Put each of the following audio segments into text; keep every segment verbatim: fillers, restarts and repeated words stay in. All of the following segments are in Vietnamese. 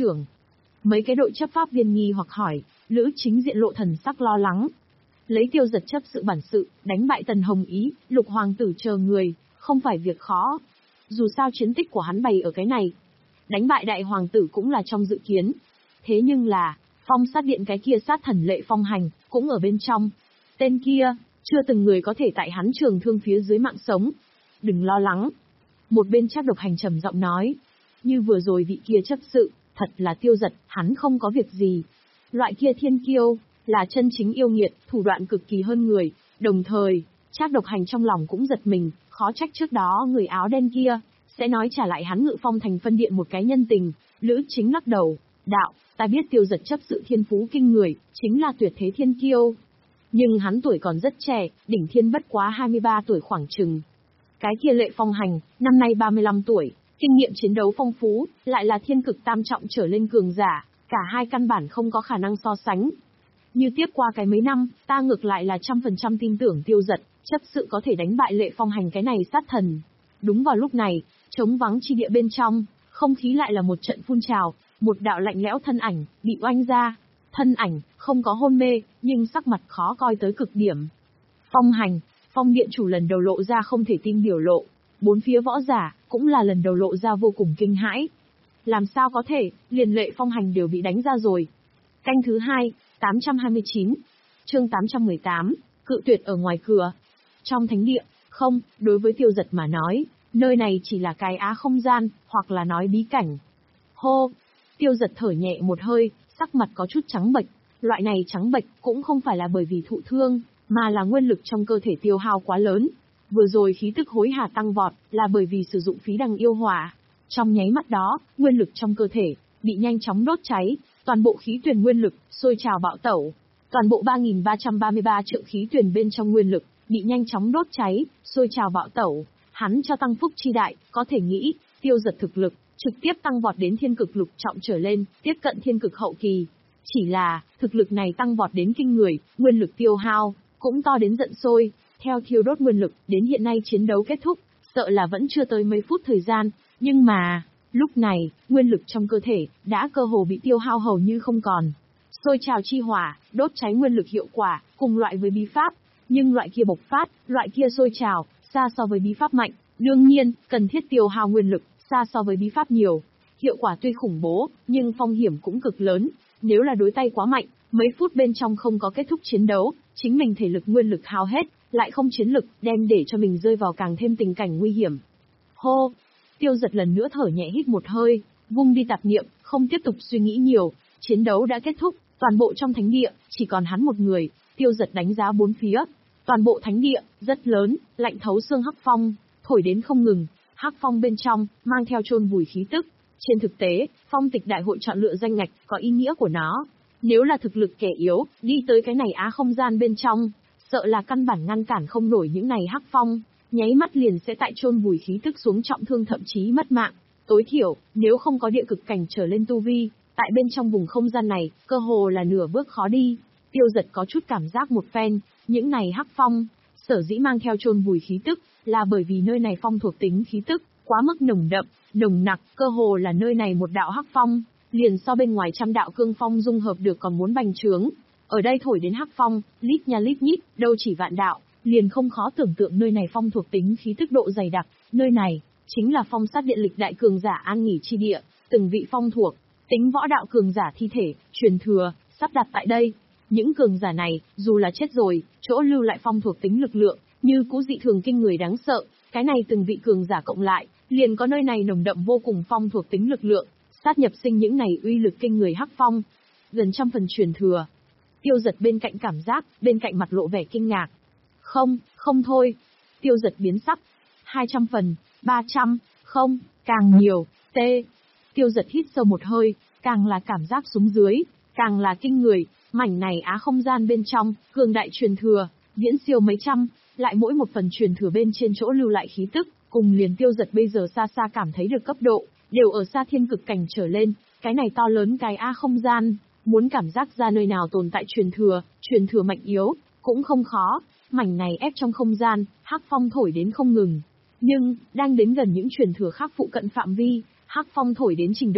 trưởng. Mấy cái đội chấp pháp viên nghi hoặc hỏi, Lữ Chính diện lộ thần sắc lo lắng. Lấy Tiêu Giật chấp sự bản sự, đánh bại Tần Hồng Ý, Lục Hoàng tử chờ người, không phải việc khó. Dù sao chiến tích của hắn bày ở cái này. Đánh bại Đại Hoàng tử cũng là trong dự kiến. Thế nhưng là, Phong sát điện cái kia sát thần Lệ Phong Hành, cũng ở bên trong. Tên kia, chưa từng người có thể tại hắn trường thương phía dưới mạng sống. Đừng lo lắng. Một bên Trác Độc Hành trầm giọng nói. Như vừa rồi vị kia chấp sự, thật là Tiêu Giật, hắn không có việc gì. Loại kia thiên kiêu, là chân chính yêu nghiệt, thủ đoạn cực kỳ hơn người. Đồng thời, Trác Độc Hành trong lòng cũng giật mình, khó trách trước đó người áo đen kia, sẽ nói trả lại hắn Ngự Phong thành phân điện một cái nhân tình. Lữ Chính lắc đầu, đạo, ta biết Tiêu Giật chấp sự thiên phú kinh người, chính là tuyệt thế thiên kiêu. Nhưng hắn tuổi còn rất trẻ, đỉnh thiên bất quá hai mươi ba tuổi khoảng chừng. Cái kia Lệ Phong Hành, năm nay ba mươi lăm tuổi, kinh nghiệm chiến đấu phong phú, lại là thiên cực tam trọng trở lên cường giả, cả hai căn bản không có khả năng so sánh. Như tiếp qua cái mấy năm, ta ngược lại là trăm phần trăm tin tưởng Tiêu Giật, chấp sự có thể đánh bại Lệ Phong Hành cái này sát thần. Đúng vào lúc này, trống vắng chi địa bên trong, không khí lại là một trận phun trào, một đạo lạnh lẽo thân ảnh, bị oanh ra. Thân ảnh, không có hôn mê, nhưng sắc mặt khó coi tới cực điểm. Phong Hành, Phong điện chủ lần đầu lộ ra không thể tin biểu lộ. Bốn phía võ giả, cũng là lần đầu lộ ra vô cùng kinh hãi. Làm sao có thể, liền Lệ Phong Hành đều bị đánh ra rồi. Canh thứ hai, tám trăm hai mươi chín. Chương tám trăm mười tám, cự tuyệt ở ngoài cửa. Trong thánh địa, không, đối với Tiêu Giật mà nói, nơi này chỉ là cái á không gian, hoặc là nói bí cảnh. Hô, Tiêu Giật thở nhẹ một hơi, sắc mặt có chút trắng bệch. Loại này trắng bệch cũng không phải là bởi vì thụ thương, mà là nguyên lực trong cơ thể tiêu hao quá lớn. Vừa rồi khí tức hối hả tăng vọt, là bởi vì sử dụng phí đằng yêu hỏa. Trong nháy mắt đó, nguyên lực trong cơ thể bị nhanh chóng đốt cháy, toàn bộ khí tuyền nguyên lực sôi trào bạo tẩu. Toàn bộ ba nghìn ba trăm ba mươi ba triệu khí tuyền bên trong nguyên lực bị nhanh chóng đốt cháy, sôi trào bạo tẩu. Hắn cho tăng phúc chi đại, có thể nghĩ, Tiêu Giật thực lực trực tiếp tăng vọt đến thiên cực lục trọng trở lên, tiếp cận thiên cực hậu kỳ. Chỉ là, thực lực này tăng vọt đến kinh người, nguyên lực tiêu hao cũng to đến giận sôi. Theo thiêu đốt nguyên lực, đến hiện nay chiến đấu kết thúc, sợ là vẫn chưa tới mấy phút thời gian, nhưng mà, lúc này, nguyên lực trong cơ thể đã cơ hồ bị tiêu hao hầu như không còn. Sôi trào chi hỏa, đốt cháy nguyên lực hiệu quả, cùng loại với bí pháp, nhưng loại kia bộc phát, loại kia sôi trào, xa so với bí pháp mạnh, đương nhiên, cần thiết tiêu hao nguyên lực, xa so với bí pháp nhiều. Hiệu quả tuy khủng bố, nhưng phong hiểm cũng cực lớn, nếu là đối tay quá mạnh, mấy phút bên trong không có kết thúc chiến đấu, chính mình thể lực nguyên lực hao hết, lại không chiến lực, đem để cho mình rơi vào càng thêm tình cảnh nguy hiểm. Hô! Tiêu Giật lần nữa thở nhẹ hít một hơi, vung đi tạp niệm, không tiếp tục suy nghĩ nhiều, chiến đấu đã kết thúc, toàn bộ trong thánh địa, chỉ còn hắn một người. Tiêu Giật đánh giá bốn phía, toàn bộ thánh địa, rất lớn, lạnh thấu xương hắc phong, thổi đến không ngừng, hắc phong bên trong, mang theo chôn vùi khí tức. Trên thực tế, phong tịch đại hội chọn lựa danh ngạch, có ý nghĩa của nó. Nếu là thực lực kẻ yếu, đi tới cái này á không gian bên trong, sợ là căn bản ngăn cản không nổi những này hắc phong, nháy mắt liền sẽ tại chôn vùi khí tức xuống trọng thương thậm chí mất mạng. Tối thiểu, nếu không có địa cực cảnh trở lên tu vi, tại bên trong vùng không gian này, cơ hồ là nửa bước khó đi. Tiêu Giật có chút cảm giác một phen, những này hắc phong, sở dĩ mang theo chôn vùi khí tức, là bởi vì nơi này phong thuộc tính khí tức quá mức nồng đậm, nồng nặc, cơ hồ là nơi này một đạo hắc phong, liền so bên ngoài trăm đạo cương phong dung hợp được còn muốn bành trướng. Ở đây thổi đến hắc phong, lít nha lít nhít, đâu chỉ vạn đạo, liền không khó tưởng tượng nơi này phong thuộc tính khí tức độ dày đặc, nơi này chính là phong sát điện lịch đại cường giả an nghỉ chi địa, từng vị phong thuộc tính võ đạo cường giả thi thể truyền thừa sắp đặt tại đây. Những cường giả này, dù là chết rồi, chỗ lưu lại phong thuộc tính lực lượng, như cũ dị thường kinh người đáng sợ, cái này từng vị cường giả cộng lại, liền có nơi này nồng đậm vô cùng phong thuộc tính lực lượng, sát nhập sinh những này uy lực kinh người hắc phong, gần trăm phần truyền thừa. Tiêu Giật bên cạnh cảm giác, bên cạnh mặt lộ vẻ kinh ngạc. Không, không thôi. Tiêu Giật biến sắc. hai trăm phần, ba trăm, không, càng nhiều, t. Tiêu Giật hít sâu một hơi, càng là cảm giác xuống dưới, càng là kinh người, mảnh này á không gian bên trong, cường đại truyền thừa, viễn siêu mấy trăm, lại mỗi một phần truyền thừa bên trên chỗ lưu lại khí tức, cùng liền Tiêu Giật bây giờ xa xa cảm thấy được cấp độ, đều ở xa thiên cực cảnh trở lên, cái này to lớn cái á không gian, muốn cảm giác ra nơi nào tồn tại truyền thừa, truyền thừa mạnh yếu, cũng không khó, mảnh này ép trong không gian, hắc phong thổi đến không ngừng. Nhưng, đang đến gần những truyền thừa khác phụ cận phạm vi, hắc phong thổi đến trình độ,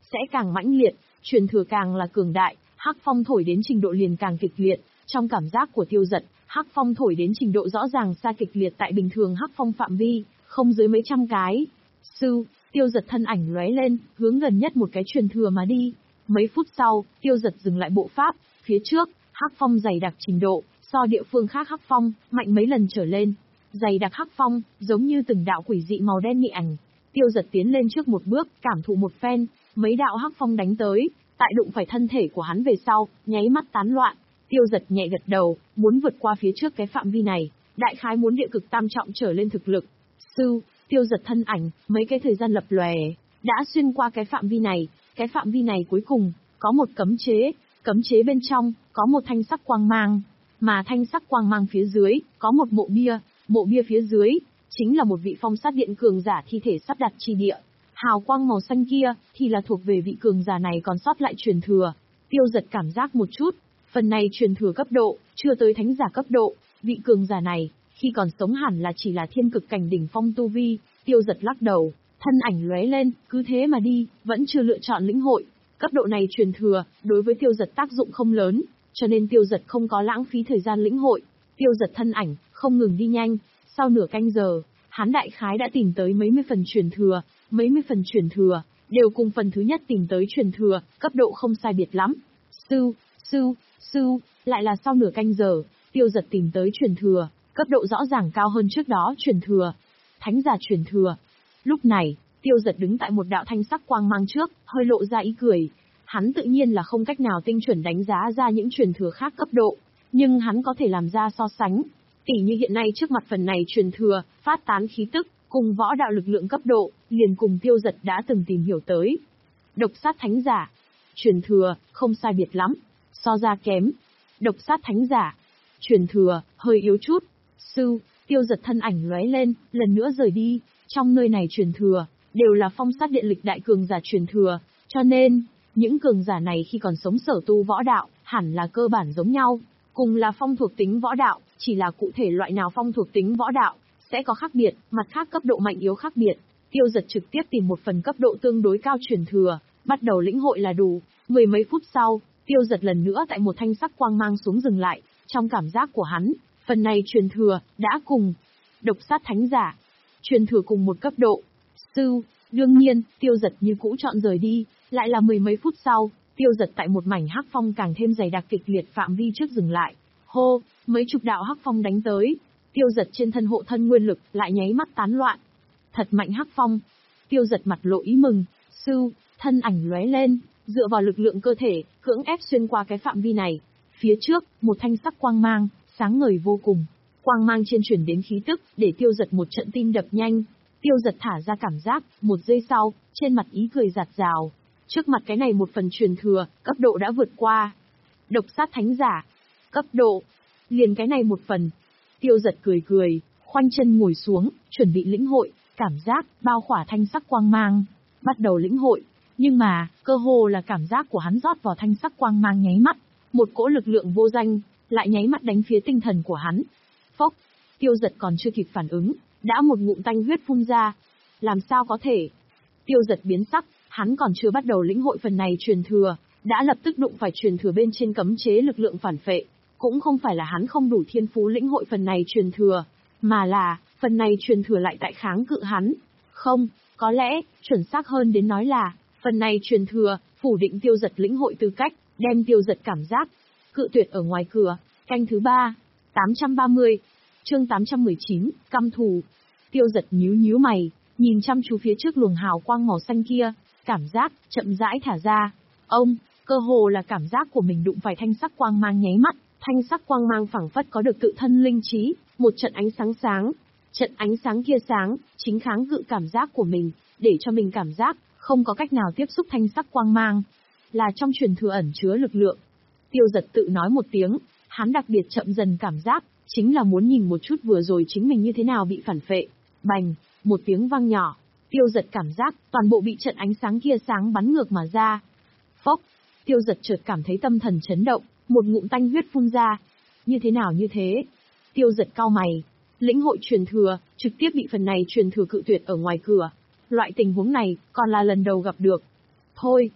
sẽ càng mãnh liệt, truyền thừa càng là cường đại, hắc phong thổi đến trình độ liền càng kịch liệt. Trong cảm giác của Tiêu Dật, hắc phong thổi đến trình độ rõ ràng xa kịch liệt tại bình thường hắc phong phạm vi, không dưới mấy trăm cái. Sư, Tiêu Dật thân ảnh lóe lên, hướng gần nhất một cái truyền thừa mà đi. Mấy phút sau, Tiêu Dật dừng lại bộ pháp, phía trước, hắc phong dày đặc trình độ, so địa phương khác hắc phong, mạnh mấy lần trở lên. Dày đặc hắc phong, giống như từng đạo quỷ dị màu đen nghị ảnh. Tiêu Dật tiến lên trước một bước, cảm thụ một phen, mấy đạo hắc phong đánh tới, tại đụng phải thân thể của hắn về sau, nháy mắt tán loạn. Tiêu Dật nhẹ gật đầu, muốn vượt qua phía trước cái phạm vi này, đại khái muốn địa cực tam trọng trở lên thực lực. Sư, Tiêu Dật thân ảnh, mấy cái thời gian lập lòe, đã xuyên qua cái phạm vi này, cái phạm vi này cuối cùng, có một cấm chế, cấm chế bên trong, có một thanh sắc quang mang, mà thanh sắc quang mang phía dưới, có một mộ bia, mộ bia phía dưới, chính là một vị phong sát điện cường giả thi thể sắp đặt chi địa. Hào quang màu xanh kia, thì là thuộc về vị cường giả này còn sót lại truyền thừa. Tiêu Dật cảm giác một chút, phần này truyền thừa cấp độ, chưa tới thánh giả cấp độ, vị cường giả này, khi còn sống hẳn là chỉ là thiên cực cảnh đỉnh phong tu vi. Tiêu Dật lắc đầu, thân ảnh lóe lên, cứ thế mà đi, vẫn chưa lựa chọn lĩnh hội. Cấp độ này truyền thừa, đối với Tiêu Dật tác dụng không lớn, cho nên Tiêu Dật không có lãng phí thời gian lĩnh hội. Tiêu Dật thân ảnh, không ngừng đi nhanh, sau nửa canh giờ, hắn đại khái đã tìm tới mấy mươi phần truyền thừa, mấy mươi phần truyền thừa, đều cùng phần thứ nhất tìm tới truyền thừa, cấp độ không sai biệt lắm. Sư, sư, sư, lại là sau nửa canh giờ, Tiêu Dật tìm tới truyền thừa, cấp độ rõ ràng cao hơn trước đó truyền thừa. Thánh giả truyền thừa. Lúc này, Tiêu Dật đứng tại một đạo thanh sắc quang mang trước, hơi lộ ra ý cười. Hắn tự nhiên là không cách nào tinh chuẩn đánh giá ra những truyền thừa khác cấp độ, nhưng hắn có thể làm ra so sánh. Tỉ như hiện nay trước mặt phần này truyền thừa, phát tán khí tức, cùng võ đạo lực lượng cấp độ, liền cùng Tiêu Dật đã từng tìm hiểu tới. Độc sát thánh giả. Truyền thừa, không sai biệt lắm. So ra kém. Độc sát thánh giả. Truyền thừa, hơi yếu chút. Sư, Tiêu Dật thân ảnh lóe lên, lần nữa rời đi. Trong nơi này truyền thừa, đều là phong sát điện lịch đại cường giả truyền thừa, cho nên, những cường giả này khi còn sống sở tu võ đạo, hẳn là cơ bản giống nhau. Cùng là phong thuộc tính võ đạo, chỉ là cụ thể loại nào phong thuộc tính võ đạo, sẽ có khác biệt, mặt khác cấp độ mạnh yếu khác biệt. Tiêu Dật trực tiếp tìm một phần cấp độ tương đối cao truyền thừa, bắt đầu lĩnh hội là đủ. Mười mấy phút sau, Tiêu Dật lần nữa tại một thanh sắc quang mang xuống dừng lại, trong cảm giác của hắn, phần này truyền thừa, đã cùng độc sát thánh giả, truyền thừa cùng một cấp độ. Sư, đương nhiên, Tiêu Dật như cũ chọn rời đi, lại là mười mấy phút sau, Tiêu Dật tại một mảnh hắc phong càng thêm dày đặc kịch liệt phạm vi trước dừng lại. Hô, mấy chục đạo hắc phong đánh tới, Tiêu Dật trên thân hộ thân nguyên lực lại nháy mắt tán loạn. Thật mạnh hắc phong. Tiêu Dật mặt lộ ý mừng, sư, thân ảnh lóe lên, dựa vào lực lượng cơ thể, cưỡng ép xuyên qua cái phạm vi này. Phía trước, một thanh sắc quang mang, sáng ngời vô cùng. Quang mang trên chuyển đến khí tức, để Tiêu Dật một trận tim đập nhanh. Tiêu Dật thả ra cảm giác, một giây sau, trên mặt ý cười rạt rào. Trước mặt cái này một phần truyền thừa, cấp độ đã vượt qua. Độc sát thánh giả. Cấp độ. Liền cái này một phần. Tiêu Dật cười cười, khoanh chân ngồi xuống, chuẩn bị lĩnh hội, cảm giác, bao khỏa thanh sắc quang mang. Bắt đầu lĩnh hội. Nhưng mà, cơ hồ là cảm giác của hắn rót vào thanh sắc quang mang nháy mắt. Một cỗ lực lượng vô danh, lại nháy mắt đánh phía tinh thần của hắn. Phốc. Tiêu Dật còn chưa kịp phản ứng, đã một ngụm tanh huyết phun ra. Làm sao có thể? Tiêu Dật biến sắc, hắn còn chưa bắt đầu lĩnh hội phần này truyền thừa, đã lập tức đụng phải truyền thừa bên trên cấm chế lực lượng phản phệ. Cũng không phải là hắn không đủ thiên phú lĩnh hội phần này truyền thừa, mà là, phần này truyền thừa lại tại kháng cự hắn. Không, có lẽ, chuẩn xác hơn đến nói là, phần này truyền thừa, phủ định Tiêu Dật lĩnh hội tư cách, đem Tiêu Dật cảm giác. Cự tuyệt ở ngoài cửa, canh thứ ba, tám trăm ba mươi, chương tám trăm mười chín, căm thù. Tiêu Dật nhíu nhíu mày, nhìn chăm chú phía trước luồng hào quang màu xanh kia, cảm giác, chậm rãi thả ra. Ông, cơ hồ là cảm giác của mình đụng phải thanh sắc quang mang nháy mắt, thanh sắc quang mang phảng phất có được tự thân linh trí, một trận ánh sáng sáng. Trận ánh sáng kia sáng, chính kháng cự cảm giác của mình, để cho mình cảm giác, không có cách nào tiếp xúc thanh sắc quang mang. Là trong truyền thừa ẩn chứa lực lượng. Tiêu Dật tự nói một tiếng, hắn đặc biệt chậm dần cảm giác, chính là muốn nhìn một chút vừa rồi chính mình như thế nào bị phản phệ. Bành, một tiếng vang nhỏ, Tiêu Dật cảm giác, toàn bộ bị trận ánh sáng kia sáng bắn ngược mà ra. Phốc, Tiêu Dật chợt cảm thấy tâm thần chấn động, một ngụm tanh huyết phun ra. Như thế nào như thế? Tiêu Dật cau mày, lĩnh hội truyền thừa, trực tiếp bị phần này truyền thừa cự tuyệt ở ngoài cửa. Loại tình huống này, còn là lần đầu gặp được. Thôi,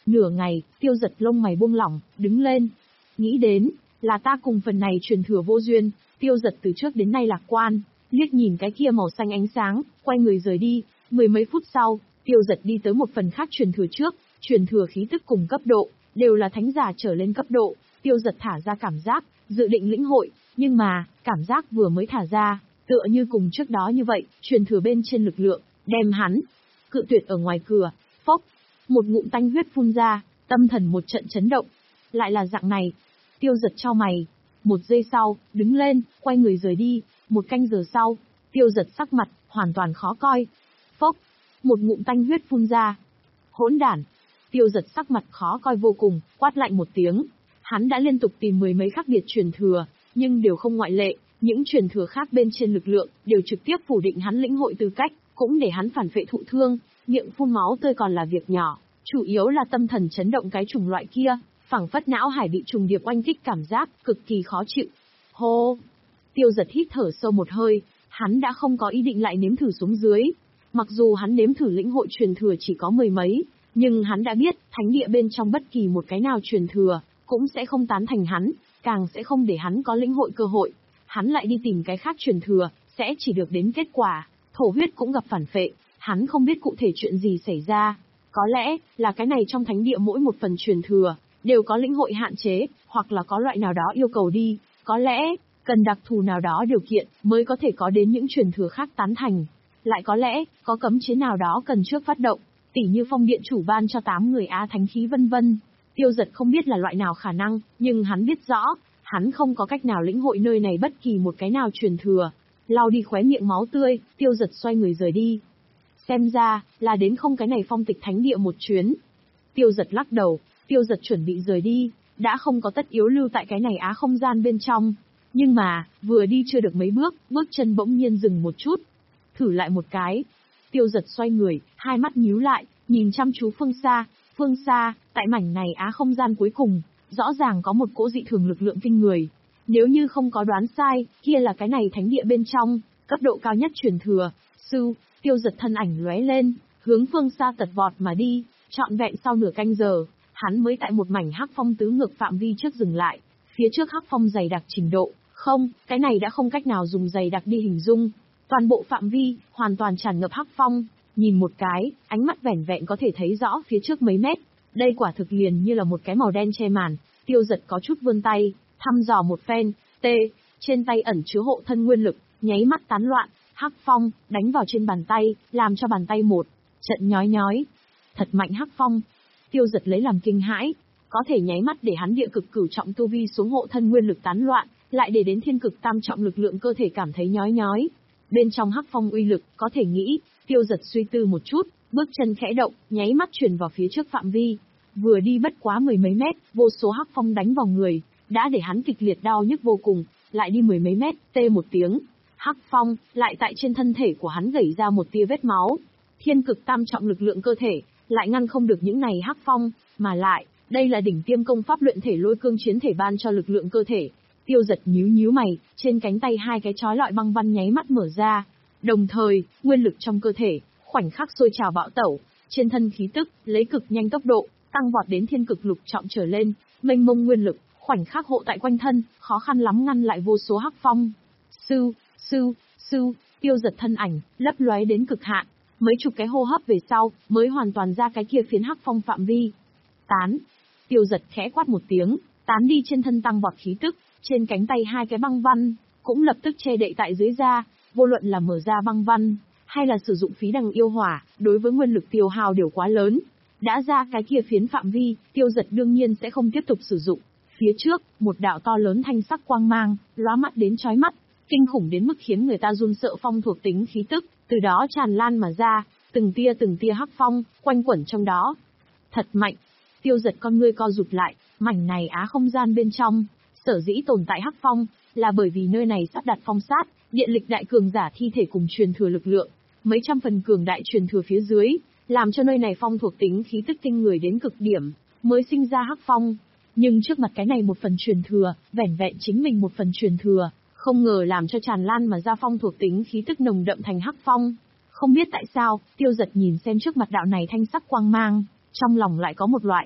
Nửa ngày, Tiêu Dật lông mày buông lỏng, đứng lên. Nghĩ đến, là ta cùng phần này truyền thừa vô duyên, Tiêu Dật từ trước đến nay lạc quan, liếc nhìn cái kia màu xanh ánh sáng, quay người rời đi. Mười mấy phút sau, Tiêu Dật đi tới một phần khác truyền thừa trước, truyền thừa khí tức cùng cấp độ, đều là thánh giả trở lên cấp độ. Tiêu Dật thả ra cảm giác, dự định lĩnh hội, nhưng mà, cảm giác vừa mới thả ra, tựa như cùng trước đó như vậy, truyền thừa bên trên lực lượng, đem hắn cự tuyệt ở ngoài cửa. Phốc, một ngụm tanh huyết phun ra, tâm thần một trận chấn động. Lại là dạng này. Tiêu Dật chau mày. Một giây sau, đứng lên, quay người rời đi. Một canh giờ sau, Tiêu Dật sắc mặt hoàn toàn khó coi. Phốc, một ngụm tanh huyết phun ra. Hỗn đản. Tiêu Dật sắc mặt khó coi vô cùng, quát lạnh một tiếng. Hắn đã liên tục tìm mười mấy khác biệt truyền thừa, nhưng đều không ngoại lệ. Những truyền thừa khác bên trên lực lượng đều trực tiếp phủ định hắn lĩnh hội tư cách, cũng để hắn phản phệ thụ thương, miệng phun máu tươi còn là việc nhỏ, chủ yếu là tâm thần chấn động cái chủng loại kia, phảng phất não hải bị trùng điệp oanh kích cảm giác cực kỳ khó chịu. Hô! Tiêu Dật hít thở sâu một hơi, hắn đã không có ý định lại nếm thử xuống dưới. Mặc dù hắn nếm thử lĩnh hội truyền thừa chỉ có mười mấy, nhưng hắn đã biết, thánh địa bên trong bất kỳ một cái nào truyền thừa, cũng sẽ không tán thành hắn, càng sẽ không để hắn có lĩnh hội cơ hội. Hắn lại đi tìm cái khác truyền thừa, sẽ chỉ được đến kết quả, thổ huyết cũng gặp phản phệ, hắn không biết cụ thể chuyện gì xảy ra. Có lẽ, là cái này trong thánh địa mỗi một phần truyền thừa, đều có lĩnh hội hạn chế, hoặc là có loại nào đó yêu cầu đi, có lẽ, cần đặc thù nào đó điều kiện, mới có thể có đến những truyền thừa khác tán thành. Lại có lẽ, có cấm chế nào đó cần trước phát động, tỉ như phong điện chủ ban cho tám người á thánh khí vân vân. Tiêu Dật không biết là loại nào khả năng, nhưng hắn biết rõ, hắn không có cách nào lĩnh hội nơi này bất kỳ một cái nào truyền thừa. Lau đi khóe miệng máu tươi, Tiêu Dật xoay người rời đi. Xem ra, là đến không cái này phong tịch thánh địa một chuyến. Tiêu Dật lắc đầu, Tiêu Dật chuẩn bị rời đi, đã không có tất yếu lưu tại cái này á không gian bên trong. Nhưng mà, vừa đi chưa được mấy bước, bước chân bỗng nhiên dừng một chút. Thử lại một cái. Tiêu Dật xoay người, hai mắt nhíu lại, nhìn chăm chú phương xa. Phương xa, tại mảnh này á không gian cuối cùng, rõ ràng có một cỗ dị thường lực lượng kinh người. Nếu như không có đoán sai, kia là cái này thánh địa bên trong, cấp độ cao nhất truyền thừa. Sư, Tiêu Dật thân ảnh lóe lên, hướng phương xa tật vọt mà đi, trọn vẹn sau nửa canh giờ, hắn mới tại một mảnh hắc phong tứ ngược phạm vi trước dừng lại. Phía trước hắc phong dày đặc trình độ, không, cái này đã không cách nào dùng dày đặc đi hình dung. Toàn bộ phạm vi, hoàn toàn tràn ngập hắc phong, nhìn một cái, ánh mắt vẻn vẹn có thể thấy rõ phía trước mấy mét. Đây quả thực liền như là một cái màu đen che màn. Tiêu Dật có chút vươn tay, thăm dò một phen, tê, trên tay ẩn chứa hộ thân nguyên lực, nháy mắt tán loạn, hắc phong, đánh vào trên bàn tay, làm cho bàn tay một trận nhói nhói. Thật mạnh hắc phong. Tiêu Dật lấy làm kinh hãi, có thể nháy mắt để hắn địa cực cửu trọng tu vi xuống hộ thân nguyên lực tán loạn, lại để đến thiên cực tam trọng lực lượng cơ thể cảm thấy nhói nhói. Bên trong hắc phong uy lực, có thể nghĩ, Tiêu Dật suy tư một chút, bước chân khẽ động, nháy mắt truyền vào phía trước phạm vi. Vừa đi bất quá mười mấy mét, vô số hắc phong đánh vào người, đã để hắn kịch liệt đau nhức vô cùng, lại đi mười mấy mét, tê một tiếng. Hắc phong, lại tại trên thân thể của hắn gẩy ra một tia vết máu. Thiên cực tam trọng lực lượng cơ thể, lại ngăn không được những này hắc phong, mà lại, đây là đỉnh tiêm công pháp luyện thể lôi cương chiến thể ban cho lực lượng cơ thể. Tiêu Dật nhíu nhíu mày, trên cánh tay hai cái chói lọi băng văn nháy mắt mở ra. Đồng thời, nguyên lực trong cơ thể, khoảnh khắc sôi trào bạo tẩu, trên thân khí tức, lấy cực nhanh tốc độ, tăng vọt đến thiên cực lục trọng trở lên, mênh mông nguyên lực, khoảnh khắc hộ tại quanh thân, khó khăn lắm ngăn lại vô số hắc phong. Sư, sư, sư, Tiêu Dật thân ảnh, lấp lóe đến cực hạn, mấy chục cái hô hấp về sau, mới hoàn toàn ra cái kia phiến hắc phong phạm vi. Tán. Tiêu Dật khẽ quát một tiếng, tán đi trên thân tăng vọt khí tức, trên cánh tay hai cái băng văn, cũng lập tức che đậy tại dưới da, vô luận là mở ra băng văn, hay là sử dụng phí đằng yêu hỏa, đối với nguyên lực tiêu hao đều quá lớn. Đã ra cái kia phiến phạm vi, Tiêu Dật đương nhiên sẽ không tiếp tục sử dụng. Phía trước, một đạo to lớn thanh sắc quang mang, lóa mắt đến chói mắt, kinh khủng đến mức khiến người ta run sợ phong thuộc tính khí tức, từ đó tràn lan mà ra, từng tia từng tia hắc phong, quanh quẩn trong đó. Thật mạnh. Tiêu Dật con ngươi co rụt lại, mảnh này á không gian bên trong, sở dĩ tồn tại hắc phong, là bởi vì nơi này sắp đặt phong sát, điện lịch đại cường giả thi thể cùng truyền thừa lực lượng, mấy trăm phần cường đại truyền thừa phía dưới, làm cho nơi này phong thuộc tính khí tức kinh người đến cực điểm, mới sinh ra hắc phong. Nhưng trước mặt cái này một phần truyền thừa, vẻn vẹn chính mình một phần truyền thừa, không ngờ làm cho tràn lan mà ra phong thuộc tính khí tức nồng đậm thành hắc phong. Không biết tại sao, Tiêu Dật nhìn xem trước mặt đạo này thanh sắc quang mang, trong lòng lại có một loại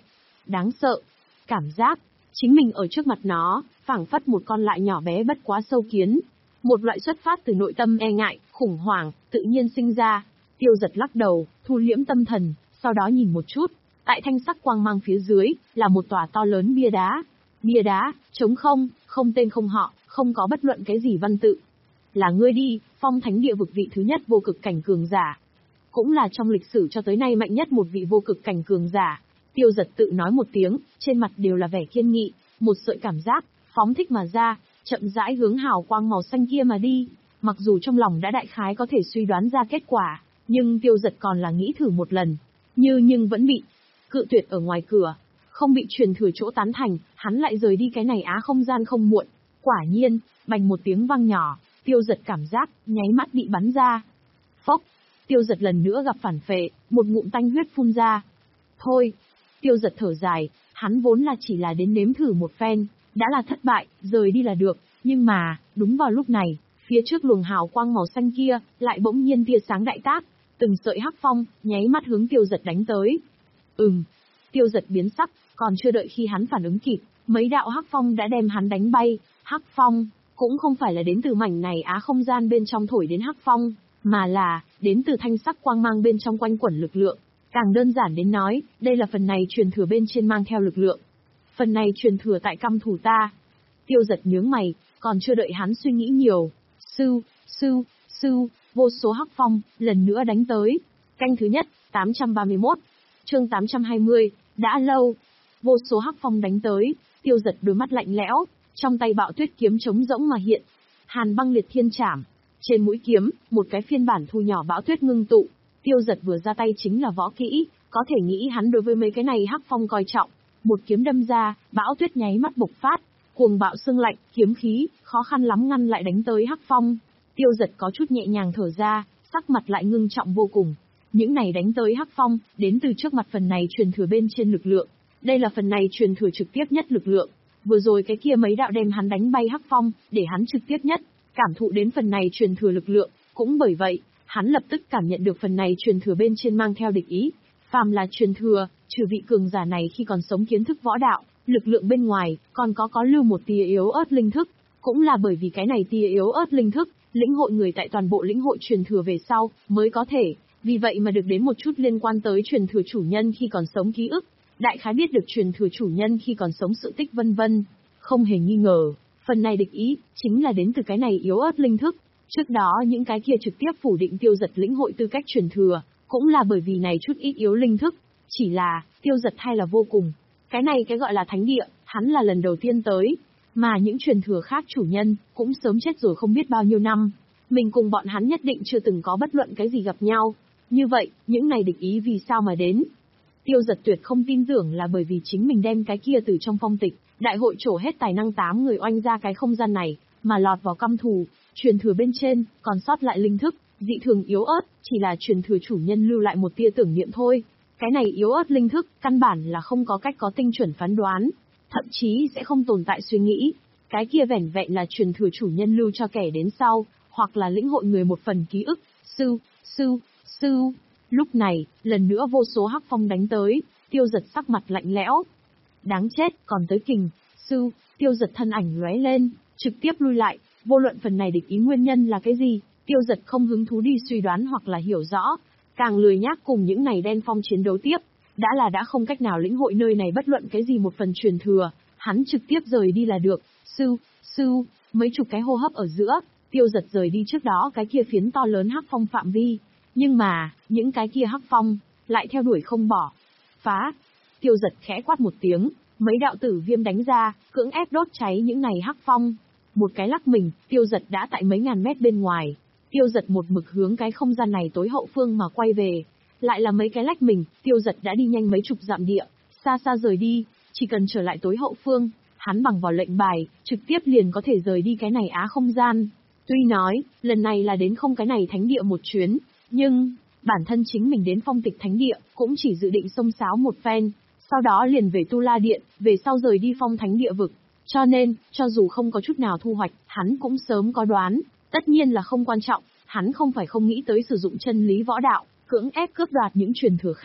đáng sợ. Cảm giác, chính mình ở trước mặt nó, phảng phất một con lại nhỏ bé bất quá sâu kiến. Một loại xuất phát từ nội tâm e ngại, khủng hoảng, tự nhiên sinh ra. Tiêu Giật lắc đầu, thu liễm tâm thần, sau đó nhìn một chút. Tại thanh sắc quang mang phía dưới, là một tòa to lớn bia đá. Bia đá, trống không, không tên không họ, không có bất luận cái gì văn tự. Là ngươi đi, Phong Thánh Địa vực vị thứ nhất vô cực cảnh cường giả. Cũng là trong lịch sử cho tới nay mạnh nhất một vị vô cực cảnh cường giả. Tiêu Giật tự nói một tiếng, trên mặt đều là vẻ kiên nghị, một sợi cảm giác, phóng thích mà ra, chậm rãi hướng hào quang màu xanh kia mà đi. Mặc dù trong lòng đã đại khái có thể suy đoán ra kết quả, nhưng Tiêu Giật còn là nghĩ thử một lần. Như nhưng vẫn bị cự tuyệt ở ngoài cửa, không bị truyền thừa chỗ tán thành, hắn lại rời đi cái này á không gian không muộn. Quả nhiên, bành một tiếng vang nhỏ, Tiêu Giật cảm giác, nháy mắt bị bắn ra. Phốc, Tiêu Giật lần nữa gặp phản phệ, một ngụm tanh huyết phun ra. Thôi, Tiêu Giật thở dài, hắn vốn là chỉ là đến nếm thử một phen, đã là thất bại, rời đi là được, nhưng mà, đúng vào lúc này, phía trước luồng hào quang màu xanh kia, lại bỗng nhiên tia sáng đại tác, từng sợi hắc phong, nháy mắt hướng Tiêu Giật đánh tới. Ừm, Tiêu Giật biến sắc, còn chưa đợi khi hắn phản ứng kịp, mấy đạo hắc phong đã đem hắn đánh bay. Hắc phong, cũng không phải là đến từ mảnh này á không gian bên trong thổi đến hắc phong, mà là, đến từ thanh sắc quang mang bên trong quanh quẩn lực lượng. Càng đơn giản đến nói, đây là phần này truyền thừa bên trên mang theo lực lượng. Phần này truyền thừa tại căm thù ta. Tiêu Giật nhướng mày, còn chưa đợi hắn suy nghĩ nhiều. Sư, sư, sư, vô số hắc phong, lần nữa đánh tới. Canh thứ nhất, tám trăm ba mươi mốt. Chương tám trăm hai mươi, đã lâu. Vô số hắc phong đánh tới, Tiêu Giật đôi mắt lạnh lẽo, trong tay bạo tuyết kiếm trống rỗng mà hiện. Hàn băng liệt thiên trảm. Trên mũi kiếm, một cái phiên bản thu nhỏ bão tuyết ngưng tụ. Tiêu Giật vừa ra tay chính là võ kỹ, có thể nghĩ hắn đối với mấy cái này hắc phong coi trọng. Một kiếm đâm ra, bão tuyết nháy mắt bộc phát, cuồng bạo sương lạnh, kiếm khí, khó khăn lắm ngăn lại đánh tới hắc phong. Tiêu Giật có chút nhẹ nhàng thở ra, sắc mặt lại ngưng trọng vô cùng. Những này đánh tới hắc phong, đến từ trước mặt phần này truyền thừa bên trên lực lượng. Đây là phần này truyền thừa trực tiếp nhất lực lượng. Vừa rồi cái kia mấy đạo đem hắn đánh bay hắc phong, để hắn trực tiếp nhất cảm thụ đến phần này truyền thừa lực lượng, cũng bởi vậy, hắn lập tức cảm nhận được phần này truyền thừa bên trên mang theo địch ý. Phàm là truyền thừa, trừ vị cường giả này khi còn sống kiến thức võ đạo, lực lượng bên ngoài, còn có có lưu một tia yếu ớt linh thức, cũng là bởi vì cái này tia yếu ớt linh thức, lĩnh hội người tại toàn bộ lĩnh hội truyền thừa về sau, mới có thể, vì vậy mà được đến một chút liên quan tới truyền thừa chủ nhân khi còn sống ký ức, đại khái biết được truyền thừa chủ nhân khi còn sống sự tích vân vân. Không hề nghi ngờ, phần này địch ý, chính là đến từ cái này yếu ớt linh thức. Trước đó những cái kia trực tiếp phủ định Tiêu Giật lĩnh hội tư cách truyền thừa, cũng là bởi vì này chút ít yếu linh thức. Chỉ là, Tiêu Giật hay là vô cùng. Cái này cái gọi là thánh địa, hắn là lần đầu tiên tới. Mà những truyền thừa khác chủ nhân, cũng sớm chết rồi không biết bao nhiêu năm. Mình cùng bọn hắn nhất định chưa từng có bất luận cái gì gặp nhau. Như vậy, những này địch ý vì sao mà đến? Tiêu Giật tuyệt không tin tưởng là bởi vì chính mình đem cái kia từ trong phong tịch, đại hội trổ hết tài năng tám người oanh ra cái không gian này, mà lọt vào căm thù. Truyền thừa bên trên, còn sót lại linh thức, dị thường yếu ớt, chỉ là truyền thừa chủ nhân lưu lại một tia tưởng niệm thôi. Cái này yếu ớt linh thức, căn bản là không có cách có tinh chuẩn phán đoán, thậm chí sẽ không tồn tại suy nghĩ. Cái kia vẻn vẹn là truyền thừa chủ nhân lưu cho kẻ đến sau, hoặc là lĩnh hội người một phần ký ức. Sư, sư, sư. Lúc này, lần nữa vô số hắc phong đánh tới, Tiêu Giật sắc mặt lạnh lẽo. Đáng chết, còn tới kình. Sư, Tiêu Giật thân ảnh lóe lên, trực tiếp lui lại. Vô luận phần này địch ý nguyên nhân là cái gì, Tiêu Giật không hứng thú đi suy đoán hoặc là hiểu rõ, càng lười nhác cùng những này đen phong chiến đấu tiếp, đã là đã không cách nào lĩnh hội nơi này bất luận cái gì một phần truyền thừa, hắn trực tiếp rời đi là được. Sư, sư, mấy chục cái hô hấp ở giữa, Tiêu Giật rời đi trước đó cái kia phiến to lớn hắc phong phạm vi, nhưng mà, những cái kia hắc phong lại theo đuổi không bỏ. Phá! Tiêu Giật khẽ quát một tiếng, mấy đạo tử viêm đánh ra, cưỡng ép đốt cháy những này hắc phong. Một cái lắc mình, Tiêu Giật đã tại mấy ngàn mét bên ngoài. Tiêu Giật một mực hướng cái không gian này tối hậu phương mà quay về. Lại là mấy cái lách mình, Tiêu Giật đã đi nhanh mấy chục dặm địa, xa xa rời đi, chỉ cần trở lại tối hậu phương, hắn bằng vào lệnh bài, trực tiếp liền có thể rời đi cái này á không gian. Tuy nói, lần này là đến không cái này thánh địa một chuyến, nhưng, bản thân chính mình đến phong tịch thánh địa, cũng chỉ dự định xông xáo một phen, sau đó liền về Tu La Điện, về sau rời đi phong thánh địa vực. Cho nên, cho dù không có chút nào thu hoạch, hắn cũng sớm có đoán, tất nhiên là không quan trọng, hắn không phải không nghĩ tới sử dụng chân lý võ đạo, cưỡng ép cướp đoạt những truyền thừa khác.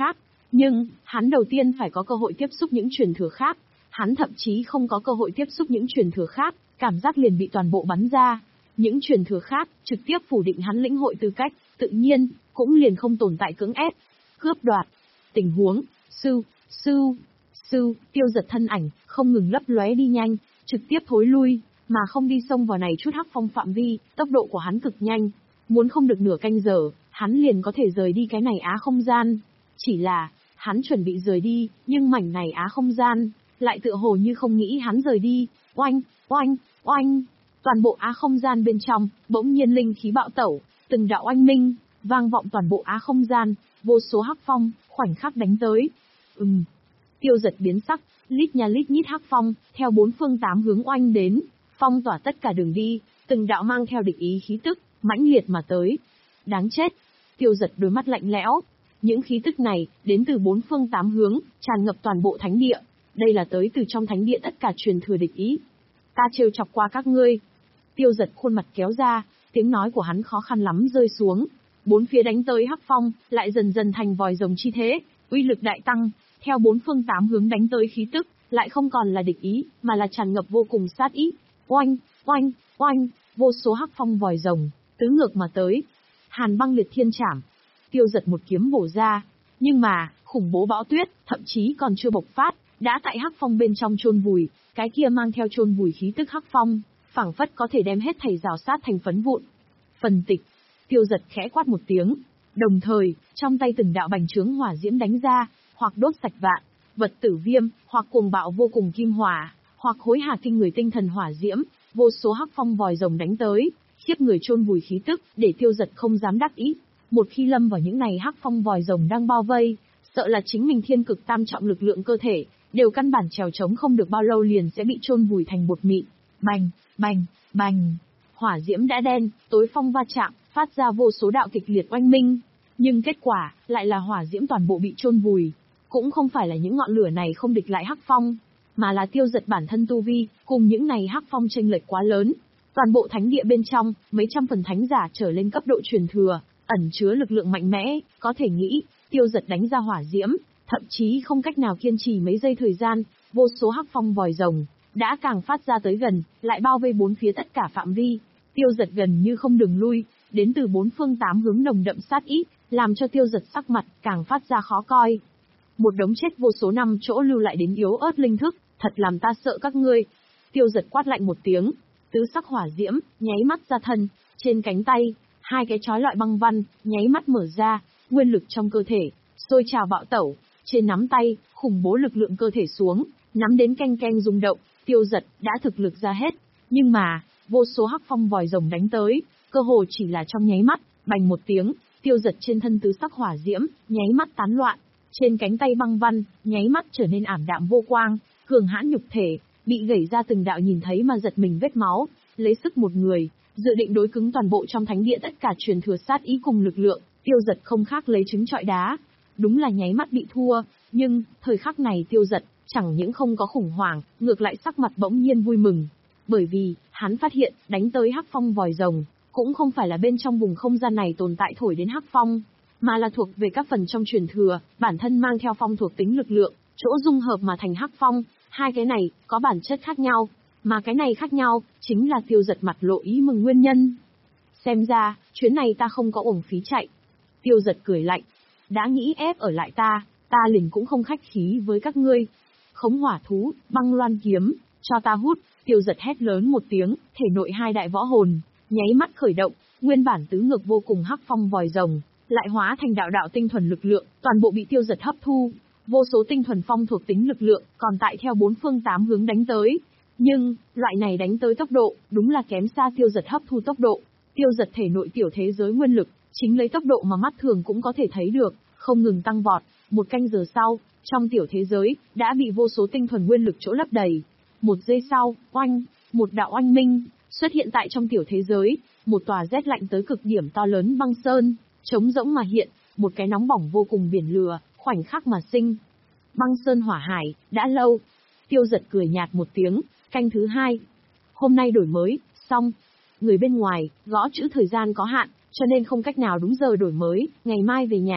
Nhưng, hắn đầu tiên phải có cơ hội tiếp xúc những truyền thừa khác. Hắn thậm chí không có cơ hội tiếp xúc những truyền thừa khác, cảm giác liền bị toàn bộ bắn ra. Những truyền thừa khác, trực tiếp phủ định hắn lĩnh hội tư cách, tự nhiên, cũng liền không tồn tại cưỡng ép. Cướp đoạt. Tình huống, sư, sư, sư, Tiêu Giật thân ảnh, không ngừng lấp lóe đi nhanh, trực tiếp thối lui, mà không đi xông vào này chút hắc phong phạm vi, tốc độ của hắn cực nhanh. Muốn không được nửa canh giờ, hắn liền có thể rời đi cái này á không gian. Chỉ là, hắn chuẩn bị rời đi, nhưng mảnh này á không gian, lại tựa hồ như không nghĩ hắn rời đi. Oanh, oanh, oanh. Toàn bộ á không gian bên trong, bỗng nhiên linh khí bạo tẩu, từng đạo oanh minh, vang vọng toàn bộ á không gian, vô số hắc phong, khoảnh khắc đánh tới. Ừm. Tiêu Giật biến sắc, lít nha lít nhít hắc phong, theo bốn phương tám hướng oanh đến, phong tỏa tất cả đường đi, từng đạo mang theo địch ý khí tức, mãnh liệt mà tới. Đáng chết. Tiêu Giật đôi mắt lạnh lẽo. Những khí tức này, đến từ bốn phương tám hướng, tràn ngập toàn bộ thánh địa. Đây là tới từ trong thánh địa tất cả truyền thừa địch ý. Ta trêu chọc qua các ngươi. Tiêu Giật khuôn mặt kéo ra, tiếng nói của hắn khó khăn lắm rơi xuống. Bốn phía đánh tới hắc phong, lại dần dần thành vòi rồng chi thế, uy lực đại tăng, theo bốn phương tám hướng đánh tới khí tức, lại không còn là địch ý, mà là tràn ngập vô cùng sát ý. Oanh, oanh, oanh, vô số hắc phong vòi rồng, tứ ngược mà tới. Hàn băng liệt thiên trảm. Tiêu Giật một kiếm bổ ra, nhưng mà, khủng bố bão tuyết, thậm chí còn chưa bộc phát, đã tại hắc phong bên trong chôn vùi, cái kia mang theo chôn vùi khí tức hắc phong, phảng phất có thể đem hết thảy rào sát thành phấn vụn. Phần tịch. Tiêu Giật khẽ quát một tiếng, đồng thời, trong tay từng đạo bành trướng hỏa diễm đánh ra, hoặc đốt sạch vạn, vật tử viêm, hoặc cuồng bạo vô cùng kim hỏa, hoặc hối hả kinh người tinh thần hỏa diễm, vô số hắc phong vòi rồng đánh tới, khiếp người chôn vùi khí tức, để Tiêu Giật không dám đắc ý. Một khi lâm vào những này hắc phong vòi rồng đang bao vây, sợ là chính mình thiên cực tam trọng lực lượng cơ thể, đều căn bản trèo trống không được bao lâu liền sẽ bị chôn vùi thành bột mịn. Bành, bành, bành. Hỏa diễm đã đen, tối phong va chạm, phát ra vô số đạo kịch liệt oanh minh, nhưng kết quả lại là hỏa diễm toàn bộ bị chôn vùi. Cũng không phải là những ngọn lửa này không địch lại hắc phong, mà là Tiêu Giật bản thân tu vi, cùng những này hắc phong chênh lệch quá lớn. Toàn bộ thánh địa bên trong, mấy trăm phần thánh giả trở lên cấp độ truyền thừa, ẩn chứa lực lượng mạnh mẽ, có thể nghĩ, Tiêu Giật đánh ra hỏa diễm, thậm chí không cách nào kiên trì mấy giây thời gian, vô số hắc phong vòi rồng đã càng phát ra tới gần, lại bao vây bốn phía tất cả phạm vi. Tiêu Giật gần như không đường lui, đến từ bốn phương tám hướng nồng đậm sát ý, làm cho Tiêu Giật sắc mặt càng phát ra khó coi. Một đống chết vô số năm chỗ lưu lại đến yếu ớt linh thức, thật làm ta sợ các ngươi. Tiêu Giật quát lạnh một tiếng, tứ sắc hỏa diễm nháy mắt ra thân, trên cánh tay, hai cái chói lọi băng văn nháy mắt mở ra, nguyên lực trong cơ thể sôi trào bạo tẩu, trên nắm tay, khủng bố lực lượng cơ thể xuống, nắm đến canh canh rung động. Tiêu Giật đã thực lực ra hết, nhưng mà, vô số hắc phong vòi rồng đánh tới, cơ hồ chỉ là trong nháy mắt, bành một tiếng, Tiêu Giật trên thân tứ sắc hỏa diễm nháy mắt tán loạn, trên cánh tay băng văn nháy mắt trở nên ảm đạm vô quang, cường hãn nhục thể bị gẩy ra từng đạo nhìn thấy mà giật mình vết máu, lấy sức một người, dự định đối cứng toàn bộ trong thánh địa tất cả truyền thừa sát ý cùng lực lượng, Tiêu Giật không khác lấy trứng trọi đá, đúng là nháy mắt bị thua, nhưng thời khắc này Tiêu Giật chẳng những không có khủng hoảng, ngược lại sắc mặt bỗng nhiên vui mừng, bởi vì hắn phát hiện đánh tới hắc phong vòi rồng cũng không phải là bên trong vùng không gian này tồn tại thổi đến hắc phong, mà là thuộc về các phần trong truyền thừa, bản thân mang theo phong thuộc tính lực lượng, chỗ dung hợp mà thành hắc phong. Hai cái này có bản chất khác nhau, mà cái này khác nhau chính là Tiêu Giật mặt lộ ý mừng nguyên nhân. Xem ra, chuyến này ta không có uổng phí chạy. Tiêu Giật cười lạnh, đã nghĩ ép ở lại ta, ta liền cũng không khách khí với các ngươi. Khống hỏa thú, băng loan kiếm, cho ta hút. Tiêu Giật hét lớn một tiếng, thể nội hai đại võ hồn nháy mắt khởi động, nguyên bản tứ ngược vô cùng hắc phong vòi rồng lại hóa thành đạo đạo tinh thuần lực lượng, toàn bộ bị Tiêu Giật hấp thu. Vô số tinh thuần phong thuộc tính lực lượng còn tại theo bốn phương tám hướng đánh tới, nhưng loại này đánh tới tốc độ đúng là kém xa Tiêu Giật hấp thu tốc độ. Tiêu Giật thể nội tiểu thế giới nguyên lực chính lấy tốc độ mà mắt thường cũng có thể thấy được, không ngừng tăng vọt. Một canh giờ sau, trong tiểu thế giới đã bị vô số tinh thuần nguyên lực chỗ lấp đầy. Một giây sau, oanh, một đạo oanh minh xuất hiện tại trong tiểu thế giới, một tòa rét lạnh tới cực điểm to lớn băng sơn, trống rỗng mà hiện, một cái nóng bỏng vô cùng biển lửa, khoảnh khắc mà sinh. Băng sơn hỏa hải, đã lâu. Tiêu Giật cười nhạt một tiếng, canh thứ hai. Hôm nay đổi mới, xong. Người bên ngoài, gõ chữ thời gian có hạn, cho nên không cách nào đúng giờ đổi mới, ngày mai về nhà.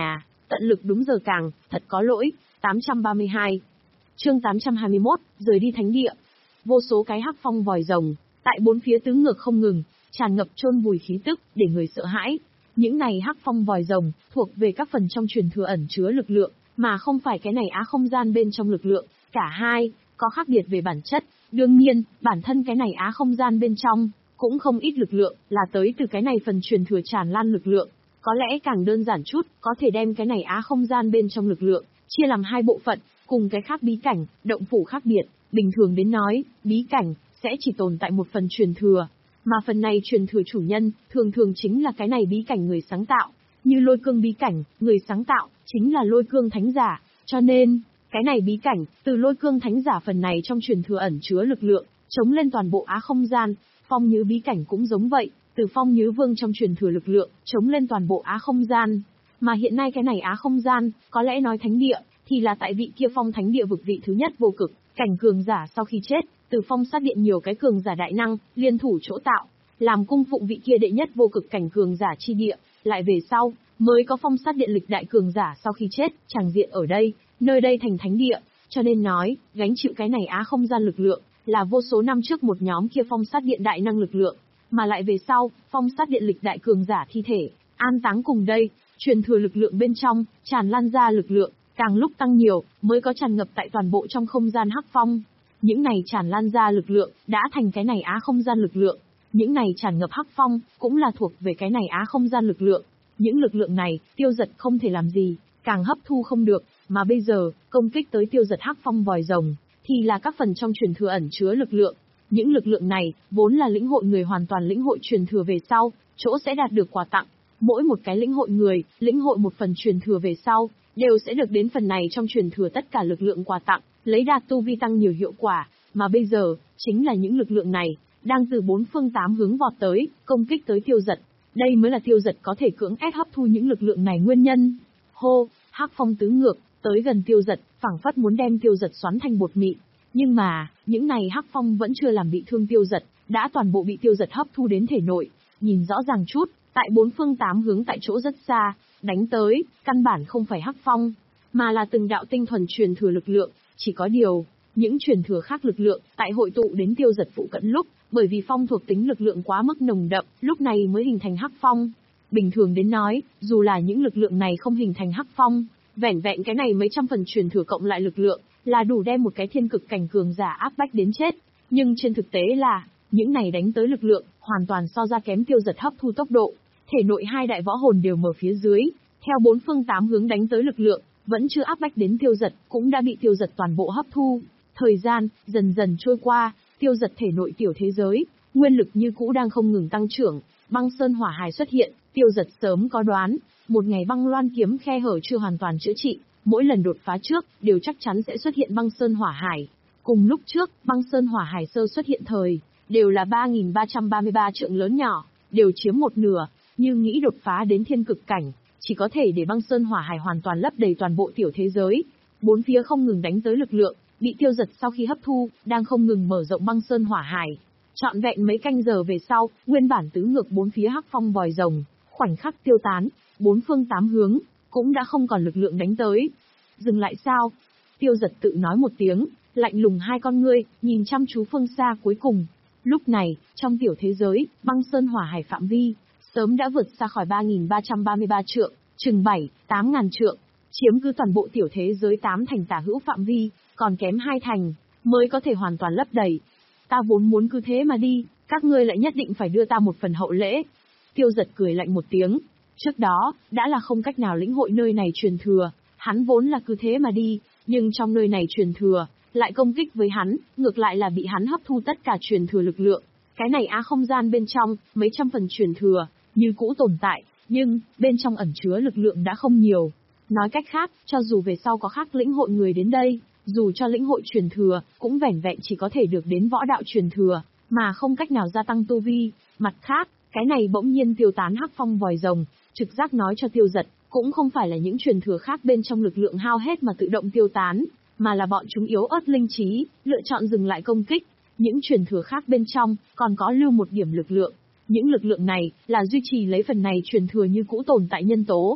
Tận lực đúng giờ càng, thật có lỗi. tám trăm ba mươi hai. Chương tám trăm hai mươi mốt, rời đi thánh địa. Vô số cái hắc phong vòi rồng, tại bốn phía tứ ngược không ngừng, tràn ngập chôn vùi khí tức, để người sợ hãi. Những này hắc phong vòi rồng, thuộc về các phần trong truyền thừa ẩn chứa lực lượng, mà không phải cái này á không gian bên trong lực lượng. Cả hai, có khác biệt về bản chất. Đương nhiên, bản thân cái này á không gian bên trong, cũng không ít lực lượng, là tới từ cái này phần truyền thừa tràn lan lực lượng. Có lẽ càng đơn giản chút, có thể đem cái này á không gian bên trong lực lượng, chia làm hai bộ phận, cùng cái khác bí cảnh, động phủ khác biệt. Bình thường đến nói, bí cảnh, sẽ chỉ tồn tại một phần truyền thừa. Mà phần này truyền thừa chủ nhân, thường thường chính là cái này bí cảnh người sáng tạo. Như lôi cương bí cảnh, người sáng tạo, chính là lôi cương thánh giả. Cho nên, cái này bí cảnh, từ lôi cương thánh giả phần này trong truyền thừa ẩn chứa lực lượng, chống lên toàn bộ á không gian. Phong Nhứ bí cảnh cũng giống vậy, từ Phong Nhứ Vương trong truyền thừa lực lượng, chống lên toàn bộ á không gian. Mà hiện nay cái này á không gian, có lẽ nói thánh địa, thì là tại vị kia phong thánh địa vực vị thứ nhất vô cực, cảnh cường giả sau khi chết, từ phong sát điện nhiều cái cường giả đại năng, liên thủ chỗ tạo, làm cung phụng vị kia đệ nhất vô cực cảnh cường giả chi địa, lại về sau, mới có phong sát điện lịch đại cường giả sau khi chết, chẳng diện ở đây, nơi đây thành thánh địa, cho nên nói, gánh chịu cái này á không gian lực lượng, là vô số năm trước một nhóm kia phong sát điện đại năng lực lượng, mà lại về sau, phong sát điện lịch đại cường giả thi thể, an táng cùng đây, truyền thừa lực lượng bên trong, tràn lan ra lực lượng, càng lúc tăng nhiều, mới có tràn ngập tại toàn bộ trong không gian hắc phong. Những này tràn lan ra lực lượng, đã thành cái này á không gian lực lượng. Những này tràn ngập hắc phong, cũng là thuộc về cái này á không gian lực lượng. Những lực lượng này, tiêu giật không thể làm gì, càng hấp thu không được, mà bây giờ, công kích tới tiêu giật hắc phong vòi rồng, thì là các phần trong truyền thừa ẩn chứa lực lượng. Những lực lượng này, vốn là lĩnh hội người hoàn toàn lĩnh hội truyền thừa về sau, chỗ sẽ đạt được quà tặng. Mỗi một cái lĩnh hội người, lĩnh hội một phần truyền thừa về sau, đều sẽ được đến phần này trong truyền thừa tất cả lực lượng quà tặng, lấy đạt tu vi tăng nhiều hiệu quả, mà bây giờ, chính là những lực lượng này, đang từ bốn phương tám hướng vọt tới, công kích tới tiêu giật. Đây mới là tiêu giật có thể cưỡng ép hấp thu những lực lượng này nguyên nhân. Hô, hắc phong tứ ngược, tới gần tiêu giật, phảng phất muốn đem tiêu giật xoắn thành bột mịn. Nhưng mà, những này hắc phong vẫn chưa làm bị thương tiêu giật, đã toàn bộ bị tiêu giật hấp thu đến thể nội. Nhìn rõ ràng chút, tại bốn phương tám hướng tại chỗ rất xa, đánh tới, căn bản không phải hắc phong, mà là từng đạo tinh thuần truyền thừa lực lượng, chỉ có điều, những truyền thừa khác lực lượng, tại hội tụ đến tiêu giật phụ cận lúc, bởi vì phong thuộc tính lực lượng quá mức nồng đậm, lúc này mới hình thành hắc phong. Bình thường đến nói, dù là những lực lượng này không hình thành hắc phong, vẻn vẹn cái này mấy trăm phần truyền thừa cộng lại lực lượng, là đủ đem một cái thiên cực cảnh cường giả áp bách đến chết. Nhưng trên thực tế là, những này đánh tới lực lượng, hoàn toàn so ra kém tiêu giật hấp thu tốc độ. Thể nội hai đại võ hồn đều mở phía dưới, theo bốn phương tám hướng đánh tới lực lượng, vẫn chưa áp bách đến tiêu giật, cũng đã bị tiêu giật toàn bộ hấp thu. Thời gian, dần dần trôi qua, tiêu giật thể nội tiểu thế giới, nguyên lực như cũ đang không ngừng tăng trưởng, băng sơn hỏa hải xuất hiện, tiêu giật sớm có đoán, một ngày băng loan kiếm khe hở chưa hoàn toàn chữa trị, mỗi lần đột phá trước, đều chắc chắn sẽ xuất hiện băng sơn hỏa hải. Cùng lúc trước, băng sơn hỏa hải sơ xuất hiện thời, đều là ba nghìn ba trăm ba mươi ba trượng lớn nhỏ, đều chiếm một nửa, như nghĩ đột phá đến thiên cực cảnh, chỉ có thể để băng sơn hỏa hải hoàn toàn lấp đầy toàn bộ tiểu thế giới. Bốn phía không ngừng đánh tới lực lượng, bị tiêu giật sau khi hấp thu, đang không ngừng mở rộng băng sơn hỏa hải. Trọn vẹn mấy canh giờ về sau, nguyên bản tứ ngược bốn phía hắc phong vòi rồng, khoảnh khắc tiêu tán, bốn phương tám hướng, cũng đã không còn lực lượng đánh tới. Dừng lại sao? Tiêu giật tự nói một tiếng, lạnh lùng hai con ngươi, nhìn chăm chú phương xa cuối cùng. Lúc này, trong tiểu thế giới, băng sơn hỏa hải phạm vi, sớm đã vượt xa khỏi ba nghìn ba trăm ba mươi ba trượng, chừng bảy, tám ngàn trượng, chiếm cứ toàn bộ tiểu thế giới tám thành tả hữu phạm vi, còn kém hai thành, mới có thể hoàn toàn lấp đầy. Ta vốn muốn cứ thế mà đi, các ngươi lại nhất định phải đưa ta một phần hậu lễ. Tiêu giật cười lạnh một tiếng, trước đó, đã là không cách nào lĩnh hội nơi này truyền thừa, hắn vốn là cứ thế mà đi, nhưng trong nơi này truyền thừa, lại công kích với hắn, ngược lại là bị hắn hấp thu tất cả truyền thừa lực lượng. Cái này á không gian bên trong, mấy trăm phần truyền thừa, như cũ tồn tại, nhưng, bên trong ẩn chứa lực lượng đã không nhiều. Nói cách khác, cho dù về sau có khác lĩnh hội người đến đây, dù cho lĩnh hội truyền thừa, cũng vẻn vẹn chỉ có thể được đến võ đạo truyền thừa, mà không cách nào gia tăng tu vi. Mặt khác, cái này bỗng nhiên tiêu tán hắc phong vòi rồng, trực giác nói cho tiêu giật, cũng không phải là những truyền thừa khác bên trong lực lượng hao hết mà tự động tiêu tán, mà là bọn chúng yếu ớt linh trí, lựa chọn dừng lại công kích. Những truyền thừa khác bên trong, còn có lưu một điểm lực lượng. Những lực lượng này, là duy trì lấy phần này truyền thừa như cũ tồn tại nhân tố.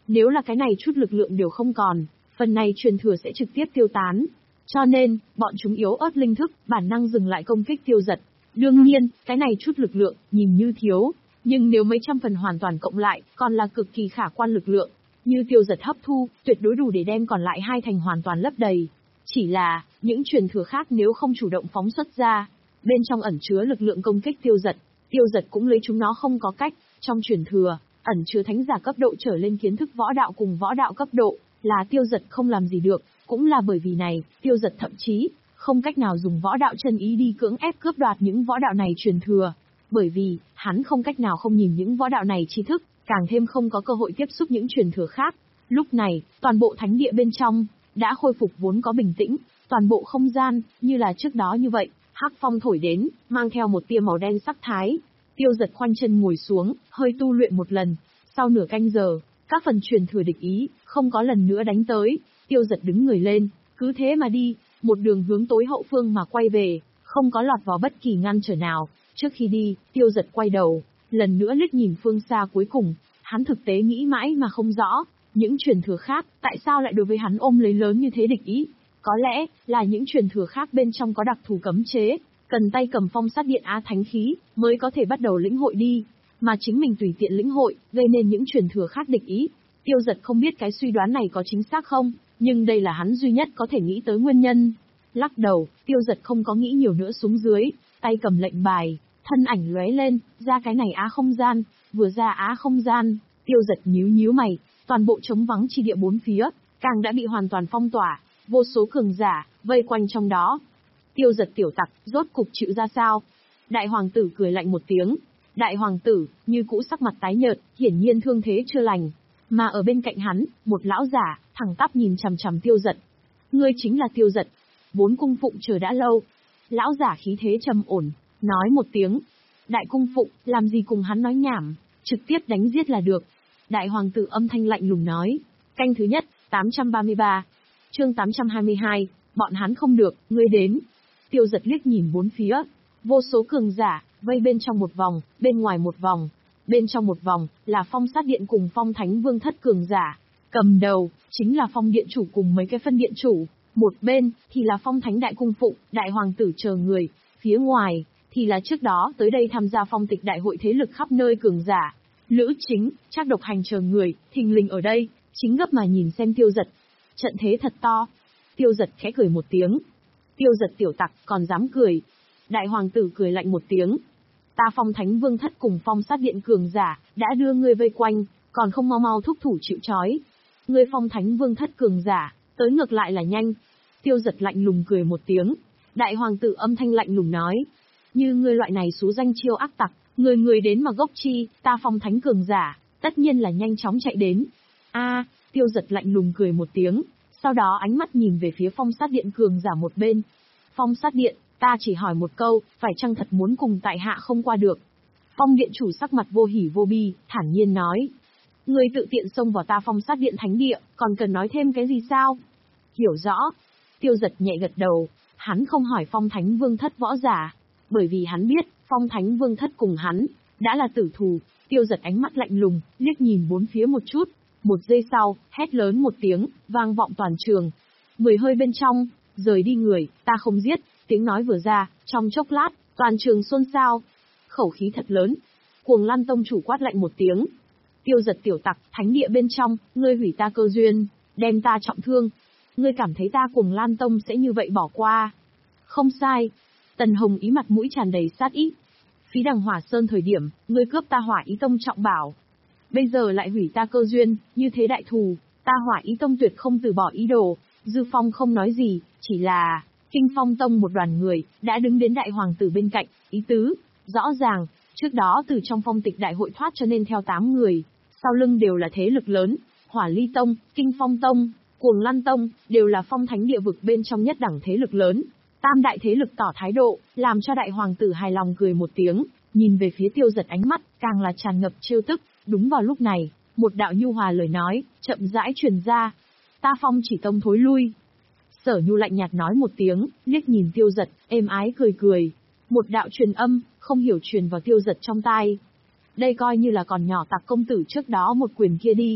Nếu là cái này chút lực lượng đều không còn, phần này truyền thừa sẽ trực tiếp tiêu tán. Cho nên, bọn chúng yếu ớt linh thức, bản năng dừng lại công kích Tiêu Dật. Đương nhiên, cái này chút lực lượng, nhìn như thiếu, nhưng nếu mấy trăm phần hoàn toàn cộng lại, còn là cực kỳ khả quan lực lượng. Như Tiêu Dật hấp thu, tuyệt đối đủ để đem còn lại hai thành hoàn toàn lấp đầy. Chỉ là, những truyền thừa khác nếu không chủ động phóng xuất ra, bên trong ẩn chứa lực lượng công kích Tiêu Dật, Tiêu Dật cũng lấy chúng nó không có cách. Trong truyền thừa, ẩn chứa thánh giả cấp độ trở lên kiến thức võ đạo cùng võ đạo cấp độ, là Tiêu Dật không làm gì được. Cũng là bởi vì này, Tiêu Dật thậm chí không cách nào dùng võ đạo chân ý đi cưỡng ép cướp đoạt những võ đạo này truyền thừa. Bởi vì, hắn không cách nào không nhìn những võ đạo này tri thức, càng thêm không có cơ hội tiếp xúc những truyền thừa khác. Lúc này, toàn bộ thánh địa bên trong, đã khôi phục vốn có bình tĩnh, toàn bộ không gian, như là trước đó như vậy, hắc phong thổi đến, mang theo một tia màu đen sắc thái. Tiêu Dật khoanh chân ngồi xuống, hơi tu luyện một lần. Sau nửa canh giờ, các phần truyền thừa địch ý, không có lần nữa đánh tới. Tiêu Dật đứng người lên, cứ thế mà đi, một đường hướng tối hậu phương mà quay về, không có lọt vào bất kỳ ngăn trở nào. Trước khi đi, Tiêu Dật quay đầu, lần nữa liếc nhìn phương xa cuối cùng, hắn thực tế nghĩ mãi mà không rõ, những truyền thừa khác, tại sao lại đối với hắn ôm lấy lớn như thế địch ý? Có lẽ, là những truyền thừa khác bên trong có đặc thù cấm chế, cần tay cầm phong sát điện á thánh khí, mới có thể bắt đầu lĩnh hội đi, mà chính mình tùy tiện lĩnh hội, gây nên những truyền thừa khác địch ý. Tiêu Dật không biết cái suy đoán này có chính xác không, nhưng đây là hắn duy nhất có thể nghĩ tới nguyên nhân. Lắc đầu, Tiêu Dật không có nghĩ nhiều nữa xuống dưới, tay cầm lệnh bài, thân ảnh lóe lên, ra cái này á không gian, vừa ra á không gian, Tiêu Dật nhíu nhíu mày, toàn bộ trống vắng chi địa bốn phía, càng đã bị hoàn toàn phong tỏa, vô số cường giả, vây quanh trong đó. Tiêu Dật tiểu tặc, rốt cục chịu ra sao? Đại hoàng tử cười lạnh một tiếng. Đại hoàng tử, như cũ sắc mặt tái nhợt, hiển nhiên thương thế chưa lành. Mà ở bên cạnh hắn, một lão giả, thẳng tắp nhìn chằm chằm Tiêu Dật. Ngươi chính là Tiêu Dật. Bốn cung phụng chờ đã lâu. Lão giả khí thế trầm ổn, nói một tiếng. Đại cung phụng, làm gì cùng hắn nói nhảm, trực tiếp đánh giết là được. Đại hoàng tử âm thanh lạnh lùng nói. Canh thứ nhất, tám trăm ba mươi ba. Chương tám trăm hai mươi hai, bọn hắn không được, ngươi đến. Tiêu Dật liếc nhìn bốn phía, vô số cường giả, vây bên trong một vòng, bên ngoài một vòng. Bên trong một vòng, là phong sát điện cùng phong thánh vương thất cường giả. Cầm đầu, chính là phong điện chủ cùng mấy cái phân điện chủ. Một bên, thì là phong thánh đại cung phụng, đại hoàng tử chờ người. Phía ngoài, thì là trước đó tới đây tham gia phong tịch đại hội thế lực khắp nơi cường giả. Lữ Chính, Trác Độc Hành chờ người, thình lình ở đây, chính gấp mà nhìn xem Tiêu Dật. Trận thế thật to. Tiêu Dật khẽ cười một tiếng. Tiêu Dật tiểu tặc, còn dám cười. Đại hoàng tử cười lạnh một tiếng. Ta phong thánh vương thất cùng phong sát điện cường giả, đã đưa ngươi vây quanh, còn không mau mau thúc thủ chịu trói. Ngươi phong thánh vương thất cường giả, tới ngược lại là nhanh. Tiêu Dật lạnh lùng cười một tiếng. Đại hoàng tử âm thanh lạnh lùng nói. Như ngươi loại này xú danh chiêu ác tặc, người người đến mà gốc chi, ta phong thánh cường giả, tất nhiên là nhanh chóng chạy đến. A, Tiêu Dật lạnh lùng cười một tiếng, sau đó ánh mắt nhìn về phía phong sát điện cường giả một bên. Phong sát điện, ta chỉ hỏi một câu, phải chăng thật muốn cùng tại hạ không qua được? Phong điện chủ sắc mặt vô hỉ vô bi, thản nhiên nói. Người tự tiện xông vào ta phong sát điện thánh địa, còn cần nói thêm cái gì sao? Hiểu rõ. Tiêu Dật nhẹ gật đầu, hắn không hỏi phong thánh vương thất võ giả, bởi vì hắn biết, phong thánh vương thất cùng hắn, đã là tử thù. Tiêu Dật ánh mắt lạnh lùng, liếc nhìn bốn phía một chút. Một giây sau, hét lớn một tiếng, vang vọng toàn trường. Mười hơi bên trong, rời đi người, ta không giết, tiếng nói vừa ra, trong chốc lát, toàn trường xôn xao. Khẩu khí thật lớn. Cuồng Lan tông chủ quát lạnh một tiếng. Tiêu Dật tiểu tặc, thánh địa bên trong, ngươi hủy ta cơ duyên, đem ta trọng thương. Ngươi cảm thấy ta Cuồng Lan tông sẽ như vậy bỏ qua? Không sai. Tần Hồng Ý mặt mũi tràn đầy sát ý. Phí Đằng Hỏa Sơn thời điểm, ngươi cướp ta Hỏa Ý tông trọng bảo. Bây giờ lại hủy ta cơ duyên, như thế đại thù, ta Hỏa Ý tông tuyệt không từ bỏ ý đồ. Dư Phong không nói gì, chỉ là Kinh Phong tông một đoàn người đã đứng đến đại hoàng tử bên cạnh, ý tứ rõ ràng, trước đó từ trong phong tịch đại hội thoát cho nên theo tám người, sau lưng đều là thế lực lớn, Hỏa Ly tông, Kinh Phong tông, Cuồng Lan tông, đều là phong thánh địa vực bên trong nhất đẳng thế lực lớn. Tam đại thế lực tỏ thái độ, làm cho đại hoàng tử hài lòng cười một tiếng, nhìn về phía Tiêu Dật ánh mắt, càng là tràn ngập trêu tức. Đúng vào lúc này, một đạo nhu hòa lời nói, chậm rãi truyền ra. Ta phong chỉ tông thối lui. Sở Nhu lạnh nhạt nói một tiếng, liếc nhìn Tiêu Dật, êm ái cười cười. Một đạo truyền âm, không hiểu truyền vào Tiêu Dật trong tai. Đây coi như là còn nhỏ tặc công tử trước đó một quyền kia đi.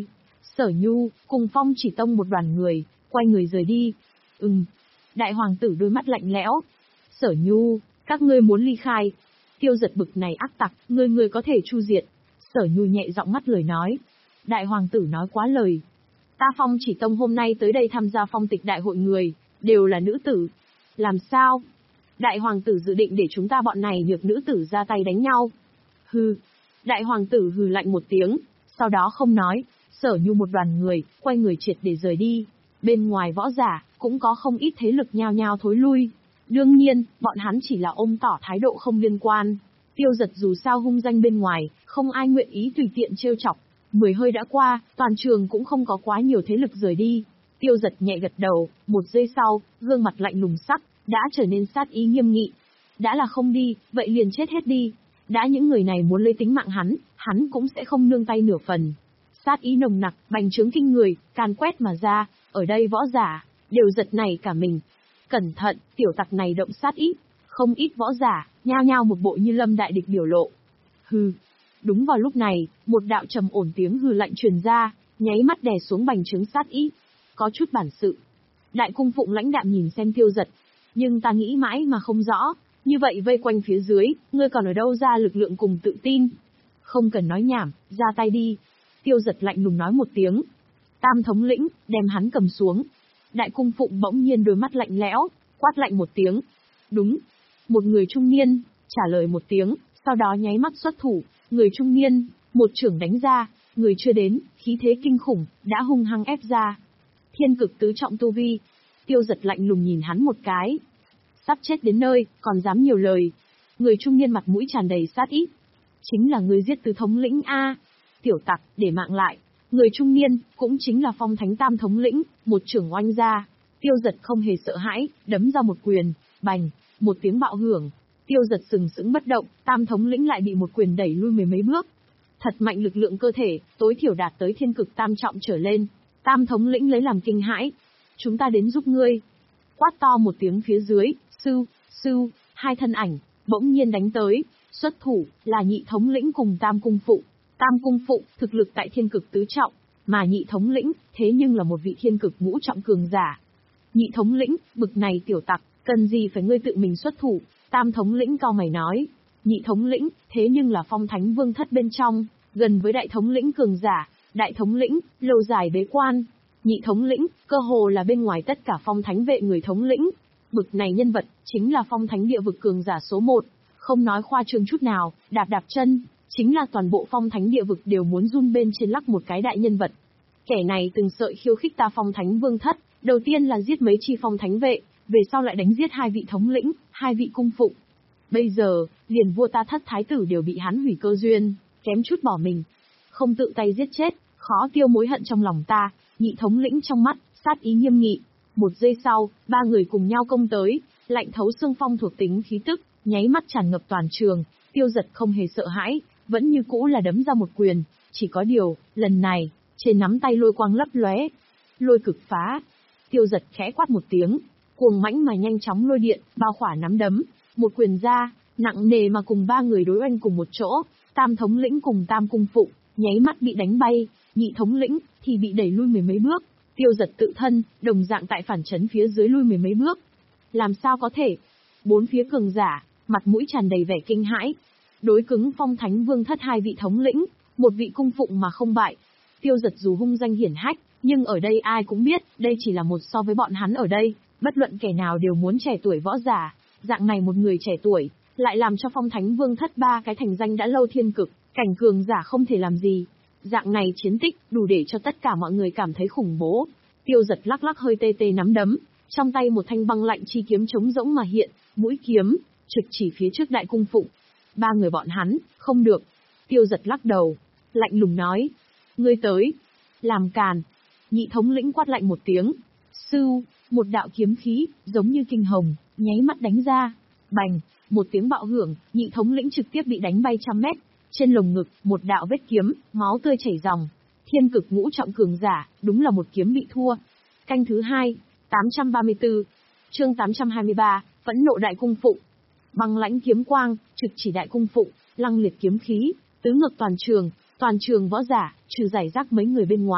Sở Nhu, cùng Phong Chỉ Tông một đoàn người, quay người rời đi. Ừm. Đại hoàng tử đôi mắt lạnh lẽo. Sở Nhu, các ngươi muốn ly khai. Tiêu Giật bực này ác tặc, người người có thể chu diệt. Sở Nhu nhẹ giọng ngắt lời nói. Đại hoàng tử nói quá lời. Ta Phong Chỉ Tông hôm nay tới đây tham gia phong tịch đại hội người, đều là nữ tử. Làm sao? Đại hoàng tử dự định để chúng ta bọn này nhược nữ tử ra tay đánh nhau. Hừ. Đại hoàng tử hừ lạnh một tiếng, sau đó không nói. Sở Nhu một đoàn người, quay người triệt để rời đi. Bên ngoài võ giả, cũng có không ít thế lực nhao nhao thối lui. Đương nhiên, bọn hắn chỉ là ôm tỏ thái độ không liên quan. Tiêu Giật dù sao hung danh bên ngoài, không ai nguyện ý tùy tiện trêu chọc. Mười hơi đã qua, toàn trường cũng không có quá nhiều thế lực rời đi. Tiêu Giật nhẹ gật đầu, một giây sau, gương mặt lạnh lùng sắc, đã trở nên sát ý nghiêm nghị. Đã là không đi, vậy liền chết hết đi. Đã những người này muốn lấy tính mạng hắn, hắn cũng sẽ không nương tay nửa phần. Sát ý nồng nặc, bành trướng kinh người, càn quét mà ra, ở đây võ giả, đều giật nảy cả mình. Cẩn thận, tiểu tặc này động sát ý. Không ít võ giả, nhao nhao một bộ như lâm đại địch biểu lộ. Hừ. Đúng vào lúc này, một đạo trầm ổn tiếng hừ lạnh truyền ra, nháy mắt đè xuống bành trướng sát ý. Có chút bản sự. Đại cung phụng lãnh đạm nhìn xem Tiêu Giật. Nhưng ta nghĩ mãi mà không rõ, như vậy vây quanh phía dưới, ngươi còn ở đâu ra lực lượng cùng tự tin? Không cần nói nhảm, ra tay đi. Tiêu Giật lạnh lùng nói một tiếng. Tam thống lĩnh, đem hắn cầm xuống. Đại cung phụng bỗng nhiên đôi mắt lạnh lẽo, quát lạnh một tiếng. Đúng. Một người trung niên, trả lời một tiếng, sau đó nháy mắt xuất thủ. Người trung niên, một trưởng đánh ra, người chưa đến, khí thế kinh khủng, đã hung hăng ép ra. Thiên cực tứ trọng tu vi. Tiêu Giật lạnh lùng nhìn hắn một cái. Sắp chết đến nơi, còn dám nhiều lời. Người trung niên mặt mũi tràn đầy sát ý. Chính là người giết tứ thống lĩnh A. Tiểu tặc, để mạng lại. Người trung niên, cũng chính là Phong Thánh Tam thống lĩnh, một trưởng oanh ra. Tiêu Giật không hề sợ hãi, đấm ra một quyền, bành, một tiếng bạo hưởng. Tiêu Giật sừng sững bất động, Tam thống lĩnh lại bị một quyền đẩy lui mười mấy bước. Thật mạnh lực lượng cơ thể, tối thiểu đạt tới thiên cực tam trọng trở lên. Tam thống lĩnh lấy làm kinh hãi. Chúng ta đến giúp ngươi. Quát to một tiếng phía dưới, sư, sư, hai thân ảnh, bỗng nhiên đánh tới. Xuất thủ, là nhị thống lĩnh cùng Tam cung phụ. Tam cung phụ, thực lực tại thiên cực tứ trọng, mà nhị thống lĩnh, thế nhưng là một vị thiên cực ngũ trọng cường giả. Nhị thống lĩnh, bực này tiểu tặc, cần gì phải ngươi tự mình xuất thủ? Tam thống lĩnh cau mày nói. Nhị thống lĩnh, thế nhưng là Phong Thánh Vương thất bên trong, gần với đại thống lĩnh cường giả. Đại thống lĩnh, lâu dài bế quan. Nhị thống lĩnh, cơ hồ là bên ngoài tất cả Phong Thánh vệ người thống lĩnh. Bực này nhân vật, chính là Phong Thánh địa vực cường giả số một. Không nói khoa trương chút nào, đạp đạp chân, chính là toàn bộ Phong Thánh địa vực đều muốn run bên trên lắc một cái đại nhân vật. Kẻ này từng sợi khiêu khích ta Phong Thánh Vương thất, đầu tiên là giết mấy chi Phong Thánh vệ, về sau lại đánh giết hai vị thống lĩnh, hai vị cung phụng. Bây giờ, liền vua ta thất thái tử đều bị hắn hủy cơ duyên, kém chút bỏ mình. Không tự tay giết chết, khó tiêu mối hận trong lòng ta. Nhị thống lĩnh trong mắt, sát ý nghiêm nghị. Một giây sau, ba người cùng nhau công tới, lạnh thấu xương phong thuộc tính khí tức, nháy mắt tràn ngập toàn trường. Tiêu Giật không hề sợ hãi, vẫn như cũ là đấm ra một quyền. Chỉ có điều, lần này, trên nắm tay lôi quang lấp lóe, lôi cực phá. Tiêu Giật khẽ quát một tiếng, cuồng mãnh mà nhanh chóng lôi điện, bao khỏa nắm đấm, một quyền ra, nặng nề mà cùng ba người đối oanh cùng một chỗ. Tam thống lĩnh cùng Tam cung phụ, nháy mắt bị đánh bay, nhị thống lĩnh thì bị đẩy lui mười mấy bước. Tiêu Giật tự thân, đồng dạng tại phản chấn phía dưới lui mười mấy bước. Làm sao có thể? Bốn phía cường giả, mặt mũi tràn đầy vẻ kinh hãi. Đối cứng Phong Thánh Vương thất hai vị thống lĩnh, một vị cung phụng mà không bại. Tiêu Giật dù hung danh hiển hách, nhưng ở đây ai cũng biết, đây chỉ là một so với bọn hắn ở đây, bất luận kẻ nào đều muốn trẻ tuổi võ giả. Dạng này một người trẻ tuổi, lại làm cho Phong Thánh Vương thất ba cái thành danh đã lâu thiên cực, cảnh cường giả không thể làm gì. Dạng này chiến tích, đủ để cho tất cả mọi người cảm thấy khủng bố. Tiêu Giật lắc lắc hơi tê tê nắm đấm, trong tay một thanh băng lạnh chi kiếm trống rỗng mà hiện, mũi kiếm trực chỉ phía trước đại cung phụng. Ba người bọn hắn, không được. Tiêu Giật lắc đầu, lạnh lùng nói, ngươi tới, làm càn. Nhị thống lĩnh quát lạnh một tiếng, sưu, một đạo kiếm khí, giống như kinh hồng, nháy mắt đánh ra, bành, một tiếng bạo hưởng, nhị thống lĩnh trực tiếp bị đánh bay trăm mét. Trên lồng ngực, một đạo vết kiếm, máu tươi chảy ròng. Thiên cực ngũ trọng cường giả, đúng là một kiếm bị thua. Canh thứ hai, tám trăm ba mươi tư, chương tám trăm hai mươi ba, phẫn nộ đại cung phụng. Băng lãnh kiếm quang, trực chỉ đại cung phụng, lăng liệt kiếm khí, tứ ngược toàn trường, toàn trường võ giả, trừ giải rác mấy người bên ngoài,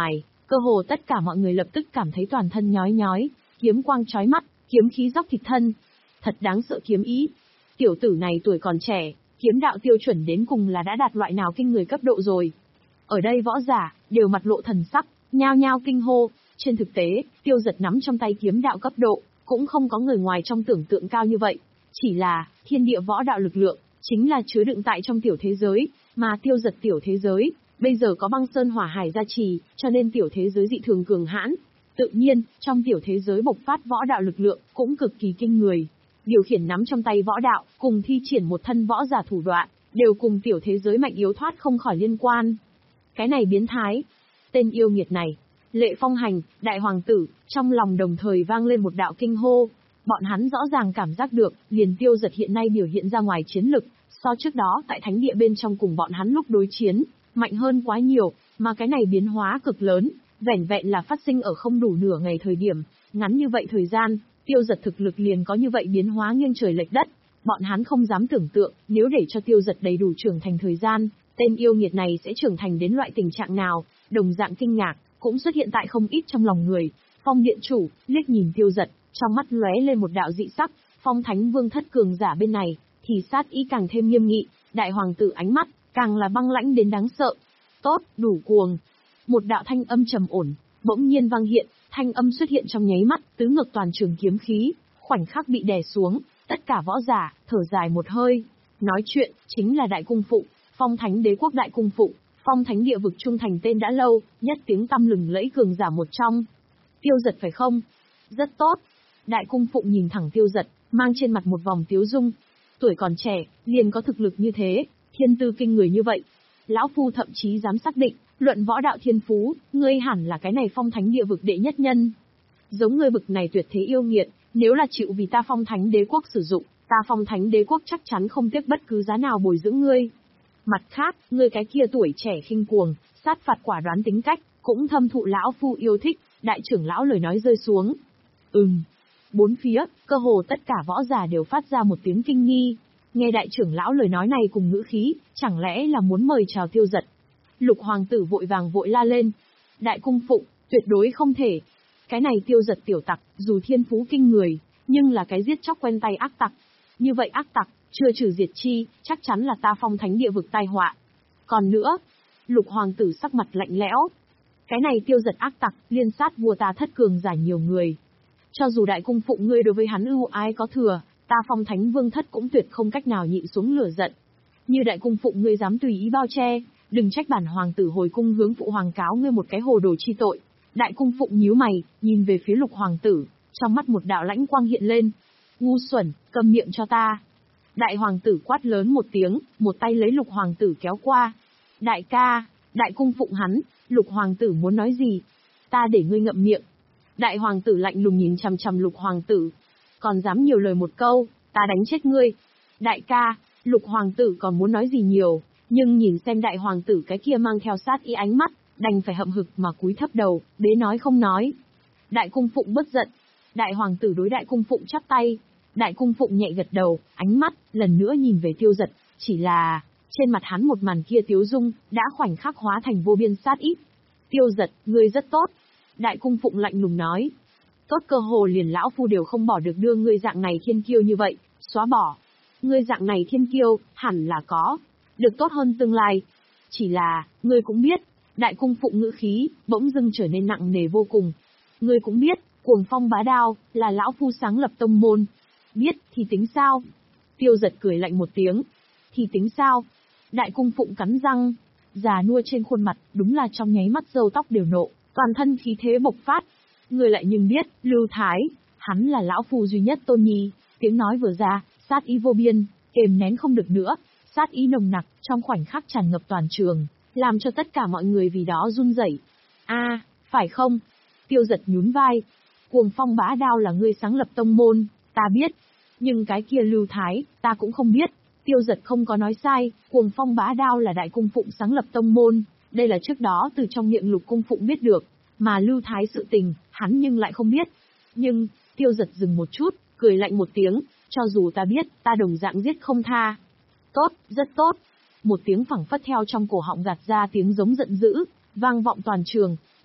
Cơ hồ tất cả mọi người lập tức cảm thấy toàn thân nhói nhói, kiếm quang chói mắt, kiếm khí róc thịt thân. Thật đáng sợ kiếm ý. Tiểu tử này tuổi còn trẻ, kiếm đạo tiêu chuẩn đến cùng là đã đạt loại nào kinh người cấp độ rồi. Ở đây võ giả, đều mặt lộ thần sắc, nhao nhao kinh hô. Trên thực tế, Tiêu Dật nắm trong tay kiếm đạo cấp độ, cũng không có người ngoài trong tưởng tượng cao như vậy. Chỉ là, thiên địa võ đạo lực lượng, chính là chứa đựng tại trong tiểu thế giới, mà Tiêu Dật tiểu thế giới, bây giờ có băng sơn hỏa hải gia trì, cho nên tiểu thế giới dị thường cường hãn. Tự nhiên, trong tiểu thế giới bộc phát võ đạo lực lượng, cũng cực kỳ kinh người. Điều khiển nắm trong tay võ đạo, cùng thi triển một thân võ giả thủ đoạn, đều cùng tiểu thế giới mạnh yếu thoát không khỏi liên quan. Cái này biến thái. Tên yêu nghiệt này. Lệ Phong Hành, Đại Hoàng Tử, trong lòng đồng thời vang lên một đạo kinh hô. Bọn hắn rõ ràng cảm giác được, liền Tiêu Dật hiện nay biểu hiện ra ngoài chiến lực, so trước đó tại thánh địa bên trong cùng bọn hắn lúc đối chiến, mạnh hơn quá nhiều, mà cái này biến hóa cực lớn, vẻn vẹn là phát sinh ở không đủ nửa ngày thời điểm, ngắn như vậy thời gian, Tiêu Dật thực lực liền có như vậy biến hóa nghiêng trời lệch đất. Bọn hắn không dám tưởng tượng, nếu để cho Tiêu Dật đầy đủ trưởng thành thời gian, tên yêu nghiệt này sẽ trưởng thành đến loại tình trạng nào, đồng dạng kinh ngạc, cũng xuất hiện tại không ít trong lòng người. Phong điện chủ, liếc nhìn Tiêu Dật, trong mắt lóe lên một đạo dị sắc, Phong Thánh Vương thất cường giả bên này, thì sát ý càng thêm nghiêm nghị, Đại Hoàng Tử ánh mắt, càng là băng lãnh đến đáng sợ. Tốt, đủ cuồng. Một đạo thanh âm trầm ổn, bỗng nhiên vang hiện, thanh âm xuất hiện trong nháy mắt, tứ ngược toàn trường kiếm khí, khoảnh khắc bị đè xuống, tất cả võ giả, thở dài một hơi. Nói chuyện, chính là Đại Cung Phụ, Phong Thánh Đế Quốc Đại Cung Phụ, Phong Thánh địa vực trung thành tên đã lâu, nhất tiếng tăm lừng lẫy cường giả một trong. Tiêu Dật phải không? Rất tốt. Đại Cung Phụ nhìn thẳng Tiêu Dật, mang trên mặt một vòng tiếu dung. Tuổi còn trẻ, liền có thực lực như thế, thiên tư kinh người như vậy. Lão Phu thậm chí dám xác định, luận võ đạo thiên phú, ngươi hẳn là cái này Phong Thánh địa vực đệ nhất nhân. Giống ngươi bực này tuyệt thế yêu nghiệt, nếu là chịu vì ta Phong Thánh Đế Quốc sử dụng, ta Phong Thánh Đế Quốc chắc chắn không tiếc bất cứ giá nào bồi dưỡng ngươi. Mặt khác, ngươi cái kia tuổi trẻ khinh cuồng, sát phạt quả đoán tính cách, cũng thâm thụ lão Phu yêu thích. Đại trưởng lão lời nói rơi xuống. Ừm. Bốn phía, cơ hồ tất cả võ giả đều phát ra một tiếng kinh nghi. Nghe đại trưởng lão lời nói này cùng ngữ khí, chẳng lẽ là muốn mời chào Tiêu Dật. Lục Hoàng Tử vội vàng vội la lên. Đại Cung Phụ, tuyệt đối không thể. Cái này Tiêu Dật tiểu tặc, dù thiên phú kinh người, nhưng là cái giết chóc quen tay ác tặc. Như vậy ác tặc, chưa trừ diệt chi, chắc chắn là ta Phong Thánh địa vực tai họa. Còn nữa, Lục Hoàng Tử sắc mặt lạnh lẽo. Cái này Tiêu Dật ác tặc, liên sát vua ta thất cường giả nhiều người. Cho dù Đại Cung Phụ ngươi đối với hắn ưu ái có thừa, ta Phong Thánh Vương thất cũng tuyệt không cách nào nhịn xuống lửa giận. Như Đại Cung Phụ ngươi dám tùy ý bao che, đừng trách bản hoàng tử hồi cung hướng phụ hoàng cáo ngươi một cái hồ đồ chi tội. Đại Cung Phụ nhíu mày, nhìn về phía Lục Hoàng Tử, trong mắt một đạo lãnh quang hiện lên. Ngu xuẩn, câm miệng cho ta. Đại Hoàng Tử quát lớn một tiếng, một tay lấy Lục Hoàng Tử kéo qua. Đại ca, Đại Cung Phụ hắn, Lục Hoàng Tử muốn nói gì? Ta để ngươi ngậm miệng. Đại Hoàng Tử lạnh lùng nhìn chằm chằm Lục Hoàng Tử. Còn dám nhiều lời một câu, ta đánh chết ngươi. Đại ca, Lục Hoàng Tử còn muốn nói gì nhiều, nhưng nhìn xem Đại Hoàng Tử cái kia mang theo sát ý ánh mắt, đành phải hậm hực mà cúi thấp đầu, bế nói không nói. Đại Cung Phụng bất giận. Đại Hoàng Tử đối Đại Cung Phụng chắp tay. Đại Cung Phụng nhẹ gật đầu, ánh mắt, lần nữa nhìn về Tiêu Dật, chỉ là, trên mặt hắn một màn kia tiếu dung, đã khoảnh khắc hóa thành vô biên sát ý. Tiêu Dật, ngươi rất tốt. Đại Cung Phụng lạnh lùng nói. Tốt cơ hồ liền lão phu đều không bỏ được đưa ngươi dạng này thiên kiêu như vậy, xóa bỏ. Ngươi dạng này thiên kiêu, hẳn là có. Được tốt hơn tương lai. Chỉ là, ngươi cũng biết, Đại Cung Phụng ngữ khí, bỗng dưng trở nên nặng nề vô cùng. Ngươi cũng biết, Cuồng Phong Bá Đao, là lão phu sáng lập tông môn. Biết, thì tính sao? Tiêu Dật cười lạnh một tiếng. Thì tính sao? Đại Cung Phụng cắn răng. Già nua trên khuôn mặt, đúng là trong nháy mắt râu tóc đều nộ, toàn thân khí thế bộc phát. Người lại nhưng biết, Lưu Thái, hắn là lão phu duy nhất tôn nhi. Tiếng nói vừa ra, sát ý vô biên, kềm nén không được nữa. Sát ý nồng nặc, trong khoảnh khắc tràn ngập toàn trường, làm cho tất cả mọi người vì đó run rẩy. A, à, phải không? Tiêu Dật nhún vai. Cuồng Phong Bá Đao là ngươi sáng lập tông môn, ta biết. Nhưng cái kia Lưu Thái, ta cũng không biết. Tiêu Dật không có nói sai, Cuồng Phong Bá Đao là Đại Cung Phụng sáng lập tông môn. Đây là trước đó từ trong miệng Lục Cung Phụng biết được. Mà Lưu Thái sự tình, hắn nhưng lại không biết. Nhưng, Tiêu Dật dừng một chút, cười lạnh một tiếng, cho dù ta biết, ta đồng dạng giết không tha. Tốt, rất tốt. Một tiếng phẳng phất theo trong cổ họng gạt ra tiếng giống giận dữ, vang vọng toàn trường.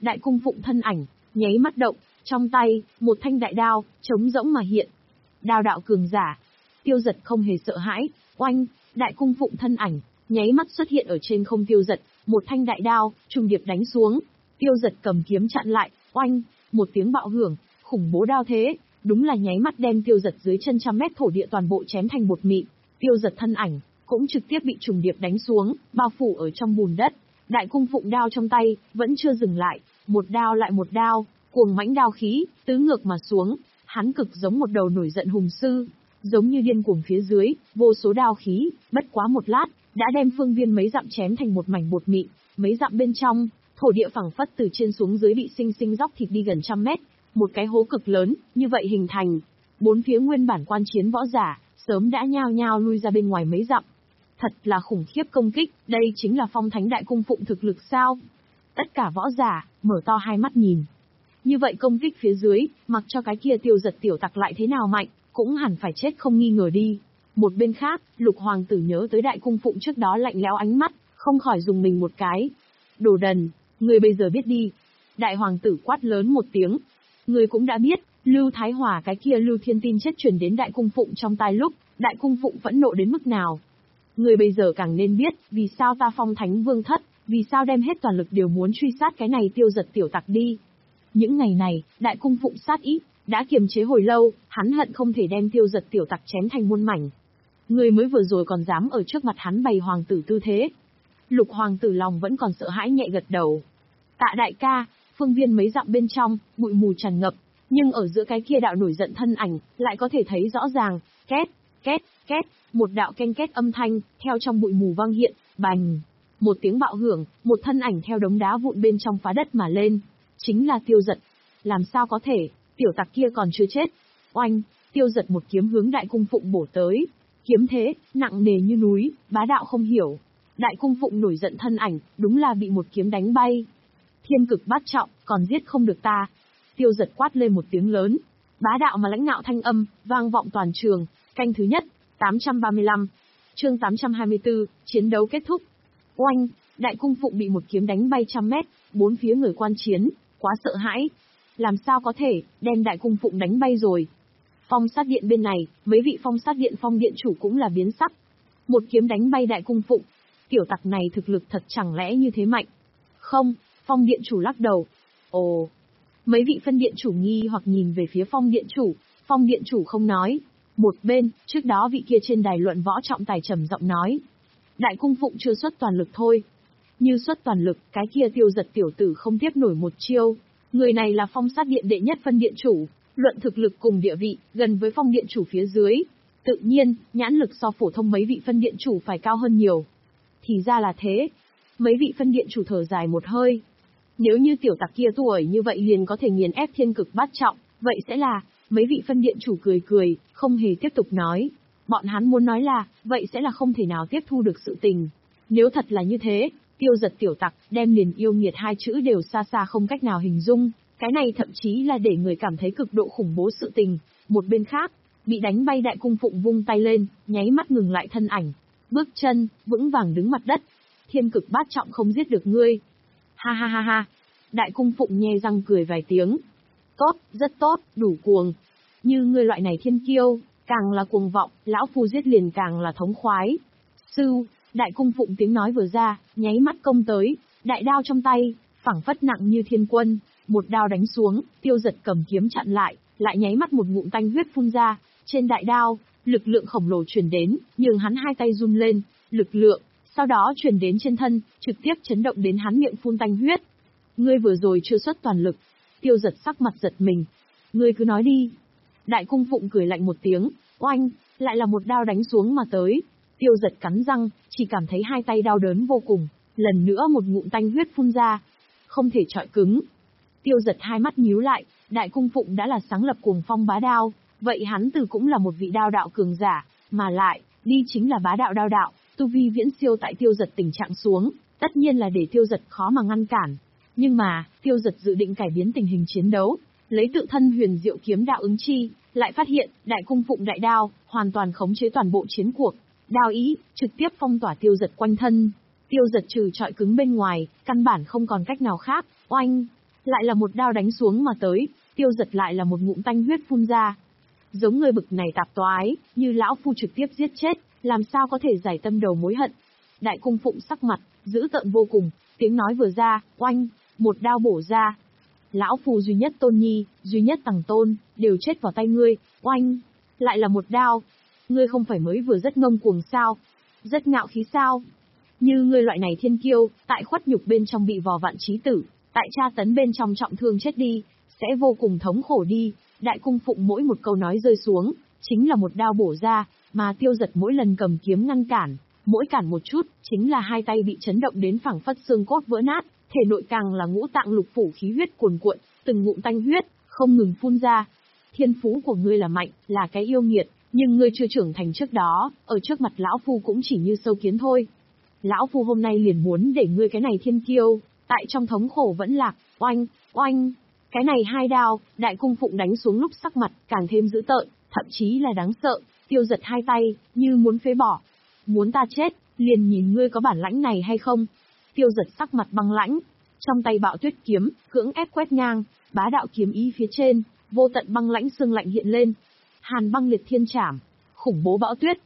Đại cung phụng thân ảnh, nháy mắt động, trong tay, một thanh đại đao, trống rỗng mà hiện. Đao đạo cường giả. Tiêu Dật không hề sợ hãi, oanh, đại cung phụng thân ảnh, nháy mắt xuất hiện ở trên không Tiêu Dật, một thanh đại đao, trùng điệp đánh xuống. Tiêu Dật cầm kiếm chặn lại, oanh, một tiếng bạo hưởng, khủng bố đao thế, đúng là nháy mắt đem Tiêu Dật dưới chân trăm mét thổ địa toàn bộ chém thành bột mịn. Tiêu Dật thân ảnh cũng trực tiếp bị trùng điệp đánh xuống, bao phủ ở trong bùn đất. Đại cung phụng đao trong tay vẫn chưa dừng lại, một đao lại một đao, cuồng mãnh đao khí tứ ngược mà xuống, hắn cực giống một đầu nổi giận hùng sư, giống như điên cuồng phía dưới, vô số đao khí, bất quá một lát đã đem phương viên mấy dặm chém thành một mảnh bột mịn. Mấy dặm bên trong, thổ địa phẳng phất từ trên xuống dưới bị sinh sinh róc thịt đi gần trăm mét, một cái hố cực lớn như vậy hình thành. Bốn phía nguyên bản quan chiến võ giả sớm đã nhao nhao lui ra bên ngoài mấy dặm. Thật là khủng khiếp công kích, đây chính là Phong Thánh Đại Cung Phụng thực lực sao? Tất cả võ giả mở to hai mắt nhìn. Như vậy công kích phía dưới, mặc cho cái kia Tiêu Dật tiểu tặc lại thế nào mạnh, cũng hẳn phải chết không nghi ngờ đi. Một bên khác, Lục Hoàng tử nhớ tới Đại Cung Phụng trước đó lạnh lẽo ánh mắt, không khỏi dùng mình một cái. Đồ đần, người bây giờ biết đi. Đại Hoàng tử quát lớn một tiếng. Người cũng đã biết, Lưu Thái Hòa cái kia Lưu Thiên tin chết truyền đến Đại Cung Phụng trong tai lúc, Đại Cung Phụng phẫn nộ đến mức nào. Người bây giờ càng nên biết, vì sao ta Phong Thánh Vương thất, vì sao đem hết toàn lực đều muốn truy sát cái này Tiêu Dật tiểu tặc đi. Những ngày này, Đại Cung Phụng sát ý đã kiềm chế hồi lâu, hắn hận không thể đem Tiêu Dật tiểu tặc chém thành muôn mảnh. Người mới vừa rồi còn dám ở trước mặt hắn bày hoàng tử tư thế. Lục Hoàng tử lòng vẫn còn sợ hãi nhẹ gật đầu. Tạ đại ca, phương viên mấy dặm bên trong, bụi mù tràn ngập, nhưng ở giữa cái kia đạo nổi giận thân ảnh, lại có thể thấy rõ ràng, két, két, két, một đạo canh két âm thanh, theo trong bụi mù vang hiện, bành. Một tiếng bạo hưởng, một thân ảnh theo đống đá vụn bên trong phá đất mà lên. Chính là Tiêu Dật. Làm sao có thể, tiểu tặc kia còn chưa chết. Oanh, Tiêu Dật một kiếm hướng Đại Cung Phụng bổ tới. Kiếm thế, nặng nề như núi, bá đạo không hiểu. Đại Cung Phụng nổi giận thân ảnh, đúng là bị một kiếm đánh bay. Thiên cực bát trọng, còn giết không được ta. Tiêu Dật quát lên một tiếng lớn. Bá đạo mà lãnh ngạo thanh âm, vang vọng toàn trường. Canh thứ nhất, tám trăm ba mươi lăm. Chương tám trăm hai mươi tư, chiến đấu kết thúc. Oanh, Đại Cung Phụng bị một kiếm đánh bay trăm mét, bốn phía người quan chiến, quá sợ hãi. Làm sao có thể, đem Đại Cung Phụng đánh bay rồi. Phong sát điện bên này, mấy vị phong sát điện phong điện chủ cũng là biến sắc. Một kiếm đánh bay Đại Cung Phụng. Tiểu tặc này thực lực thật chẳng lẽ như thế mạnh. Không, phong điện chủ lắc đầu. Ồ, mấy vị phân điện chủ nghi hoặc nhìn về phía phong điện chủ, phong điện chủ không nói. Một bên, trước đó vị kia trên đài luận võ trọng tài trầm giọng nói. Đại Cung Phụng chưa xuất toàn lực thôi. Như xuất toàn lực, cái kia Tiêu Dật tiểu tử không tiếp nổi một chiêu. Người này là phong sát điện đệ nhất phân điện chủ, luận thực lực cùng địa vị, gần với phong điện chủ phía dưới. Tự nhiên, nhãn lực so phổ thông mấy vị phân điện chủ phải cao hơn nhiều. Thì ra là thế. Mấy vị phân điện chủ thở dài một hơi. Nếu như tiểu tặc kia tuổi như vậy liền có thể nghiền ép thiên cực bát trọng, vậy sẽ là, mấy vị phân điện chủ cười cười, không hề tiếp tục nói. Bọn hắn muốn nói là, vậy sẽ là không thể nào tiếp thu được sự tình. Nếu thật là như thế, Tiêu Dật tiểu tặc, đem liền yêu nghiệt hai chữ đều xa xa không cách nào hình dung, cái này thậm chí là để người cảm thấy cực độ khủng bố sự tình. Một bên khác, bị đánh bay Đại Cung Phụng vung tay lên, nháy mắt ngừng lại thân ảnh, bước chân, vững vàng đứng mặt đất. Thiên cực bát trọng không giết được ngươi. Ha ha ha ha. Đại Cung Phụng nhe răng cười vài tiếng. Tốt, rất tốt, đủ cuồng. Như ngươi loại này thiên kiêu, càng là cuồng vọng, lão phu giết liền càng là thống khoái. Sư, Đại Cung Phụng tiếng nói vừa ra, nháy mắt công tới, đại đao trong tay, phẳng phất nặng như thiên quân, một đao đánh xuống, Tiêu Dật cầm kiếm chặn lại, lại nháy mắt một ngụm tanh huyết phun ra, trên đại đao, lực lượng khổng lồ truyền đến, nhường hắn hai tay run lên, lực lượng, sau đó truyền đến trên thân, trực tiếp chấn động đến hắn miệng phun tanh huyết. Ngươi vừa rồi chưa xuất toàn lực. Tiêu Dật sắc mặt giật mình. Ngươi cứ nói đi. Đại Cung Phụng cười lạnh một tiếng, oanh, lại là một đao đánh xuống mà tới. Tiêu Dật cắn răng, chỉ cảm thấy hai tay đau đớn vô cùng, lần nữa một ngụm tanh huyết phun ra. Không thể chọi cứng. Tiêu Dật hai mắt nhíu lại, Đại Cung Phụng đã là sáng lập cuồng phong bá đao, vậy hắn từ cũng là một vị đao đạo cường giả, mà lại, đi chính là bá đạo đao đạo, tu vi viễn siêu tại Tiêu Dật tình trạng xuống, tất nhiên là để Tiêu Dật khó mà ngăn cản. Nhưng mà, Tiêu Dật dự định cải biến tình hình chiến đấu, lấy tự thân huyền diệu kiếm đạo ứng chi, lại phát hiện, Đại Cung Phụng đại đao, hoàn toàn khống chế toàn bộ chiến cuộc. Đao ý, trực tiếp phong tỏa Tiêu Dật quanh thân. Tiêu Dật trừ trọi cứng bên ngoài, căn bản không còn cách nào khác, oanh. Lại là một đao đánh xuống mà tới, Tiêu Giật lại là một ngụm tanh huyết phun ra. Giống người bực này tạp toái, như lão phu trực tiếp giết chết, làm sao có thể giải tâm đầu mối hận. Đại cung phụng sắc mặt, dữ tợn vô cùng, tiếng nói vừa ra, oanh, một đao bổ ra. Lão phu duy nhất Tôn Nhi, duy nhất Tằng Tôn, đều chết vào tay ngươi, oanh, lại là một đao. Ngươi không phải mới vừa rất ngông cuồng sao? Rất ngạo khí sao? Như ngươi loại này thiên kiêu, tại khuất nhục bên trong bị vò vặn chí tử, tại tra tấn bên trong trọng thương chết đi, sẽ vô cùng thống khổ đi. Đại cung phụng mỗi một câu nói rơi xuống, chính là một đao bổ ra, mà Tiêu Giật mỗi lần cầm kiếm ngăn cản, mỗi cản một chút, chính là hai tay bị chấn động đến phảng phất xương cốt vỡ nát, thể nội càng là ngũ tạng lục phủ khí huyết cuồn cuộn, từng ngụm tanh huyết, không ngừng phun ra. Thiên phú của ngươi là mạnh, là cái yêu nghiệt, nhưng ngươi chưa trưởng thành trước đó, ở trước mặt lão phu cũng chỉ như sâu kiến thôi. Lão phu hôm nay liền muốn để ngươi cái này thiên kiêu, tại trong thống khổ vẫn lạc, oanh, oanh. Cái này hai đao, đại cung phụng đánh xuống lúc sắc mặt, càng thêm dữ tợn, thậm chí là đáng sợ, Tiêu Giật hai tay, như muốn phế bỏ. Muốn ta chết, liền nhìn ngươi có bản lãnh này hay không. Tiêu Giật sắc mặt băng lãnh, trong tay bạo tuyết kiếm, cưỡng ép quét ngang, bá đạo kiếm ý phía trên, vô tận băng lãnh sương lạnh hiện lên. Hàn băng liệt thiên trảm, khủng bố bão tuyết,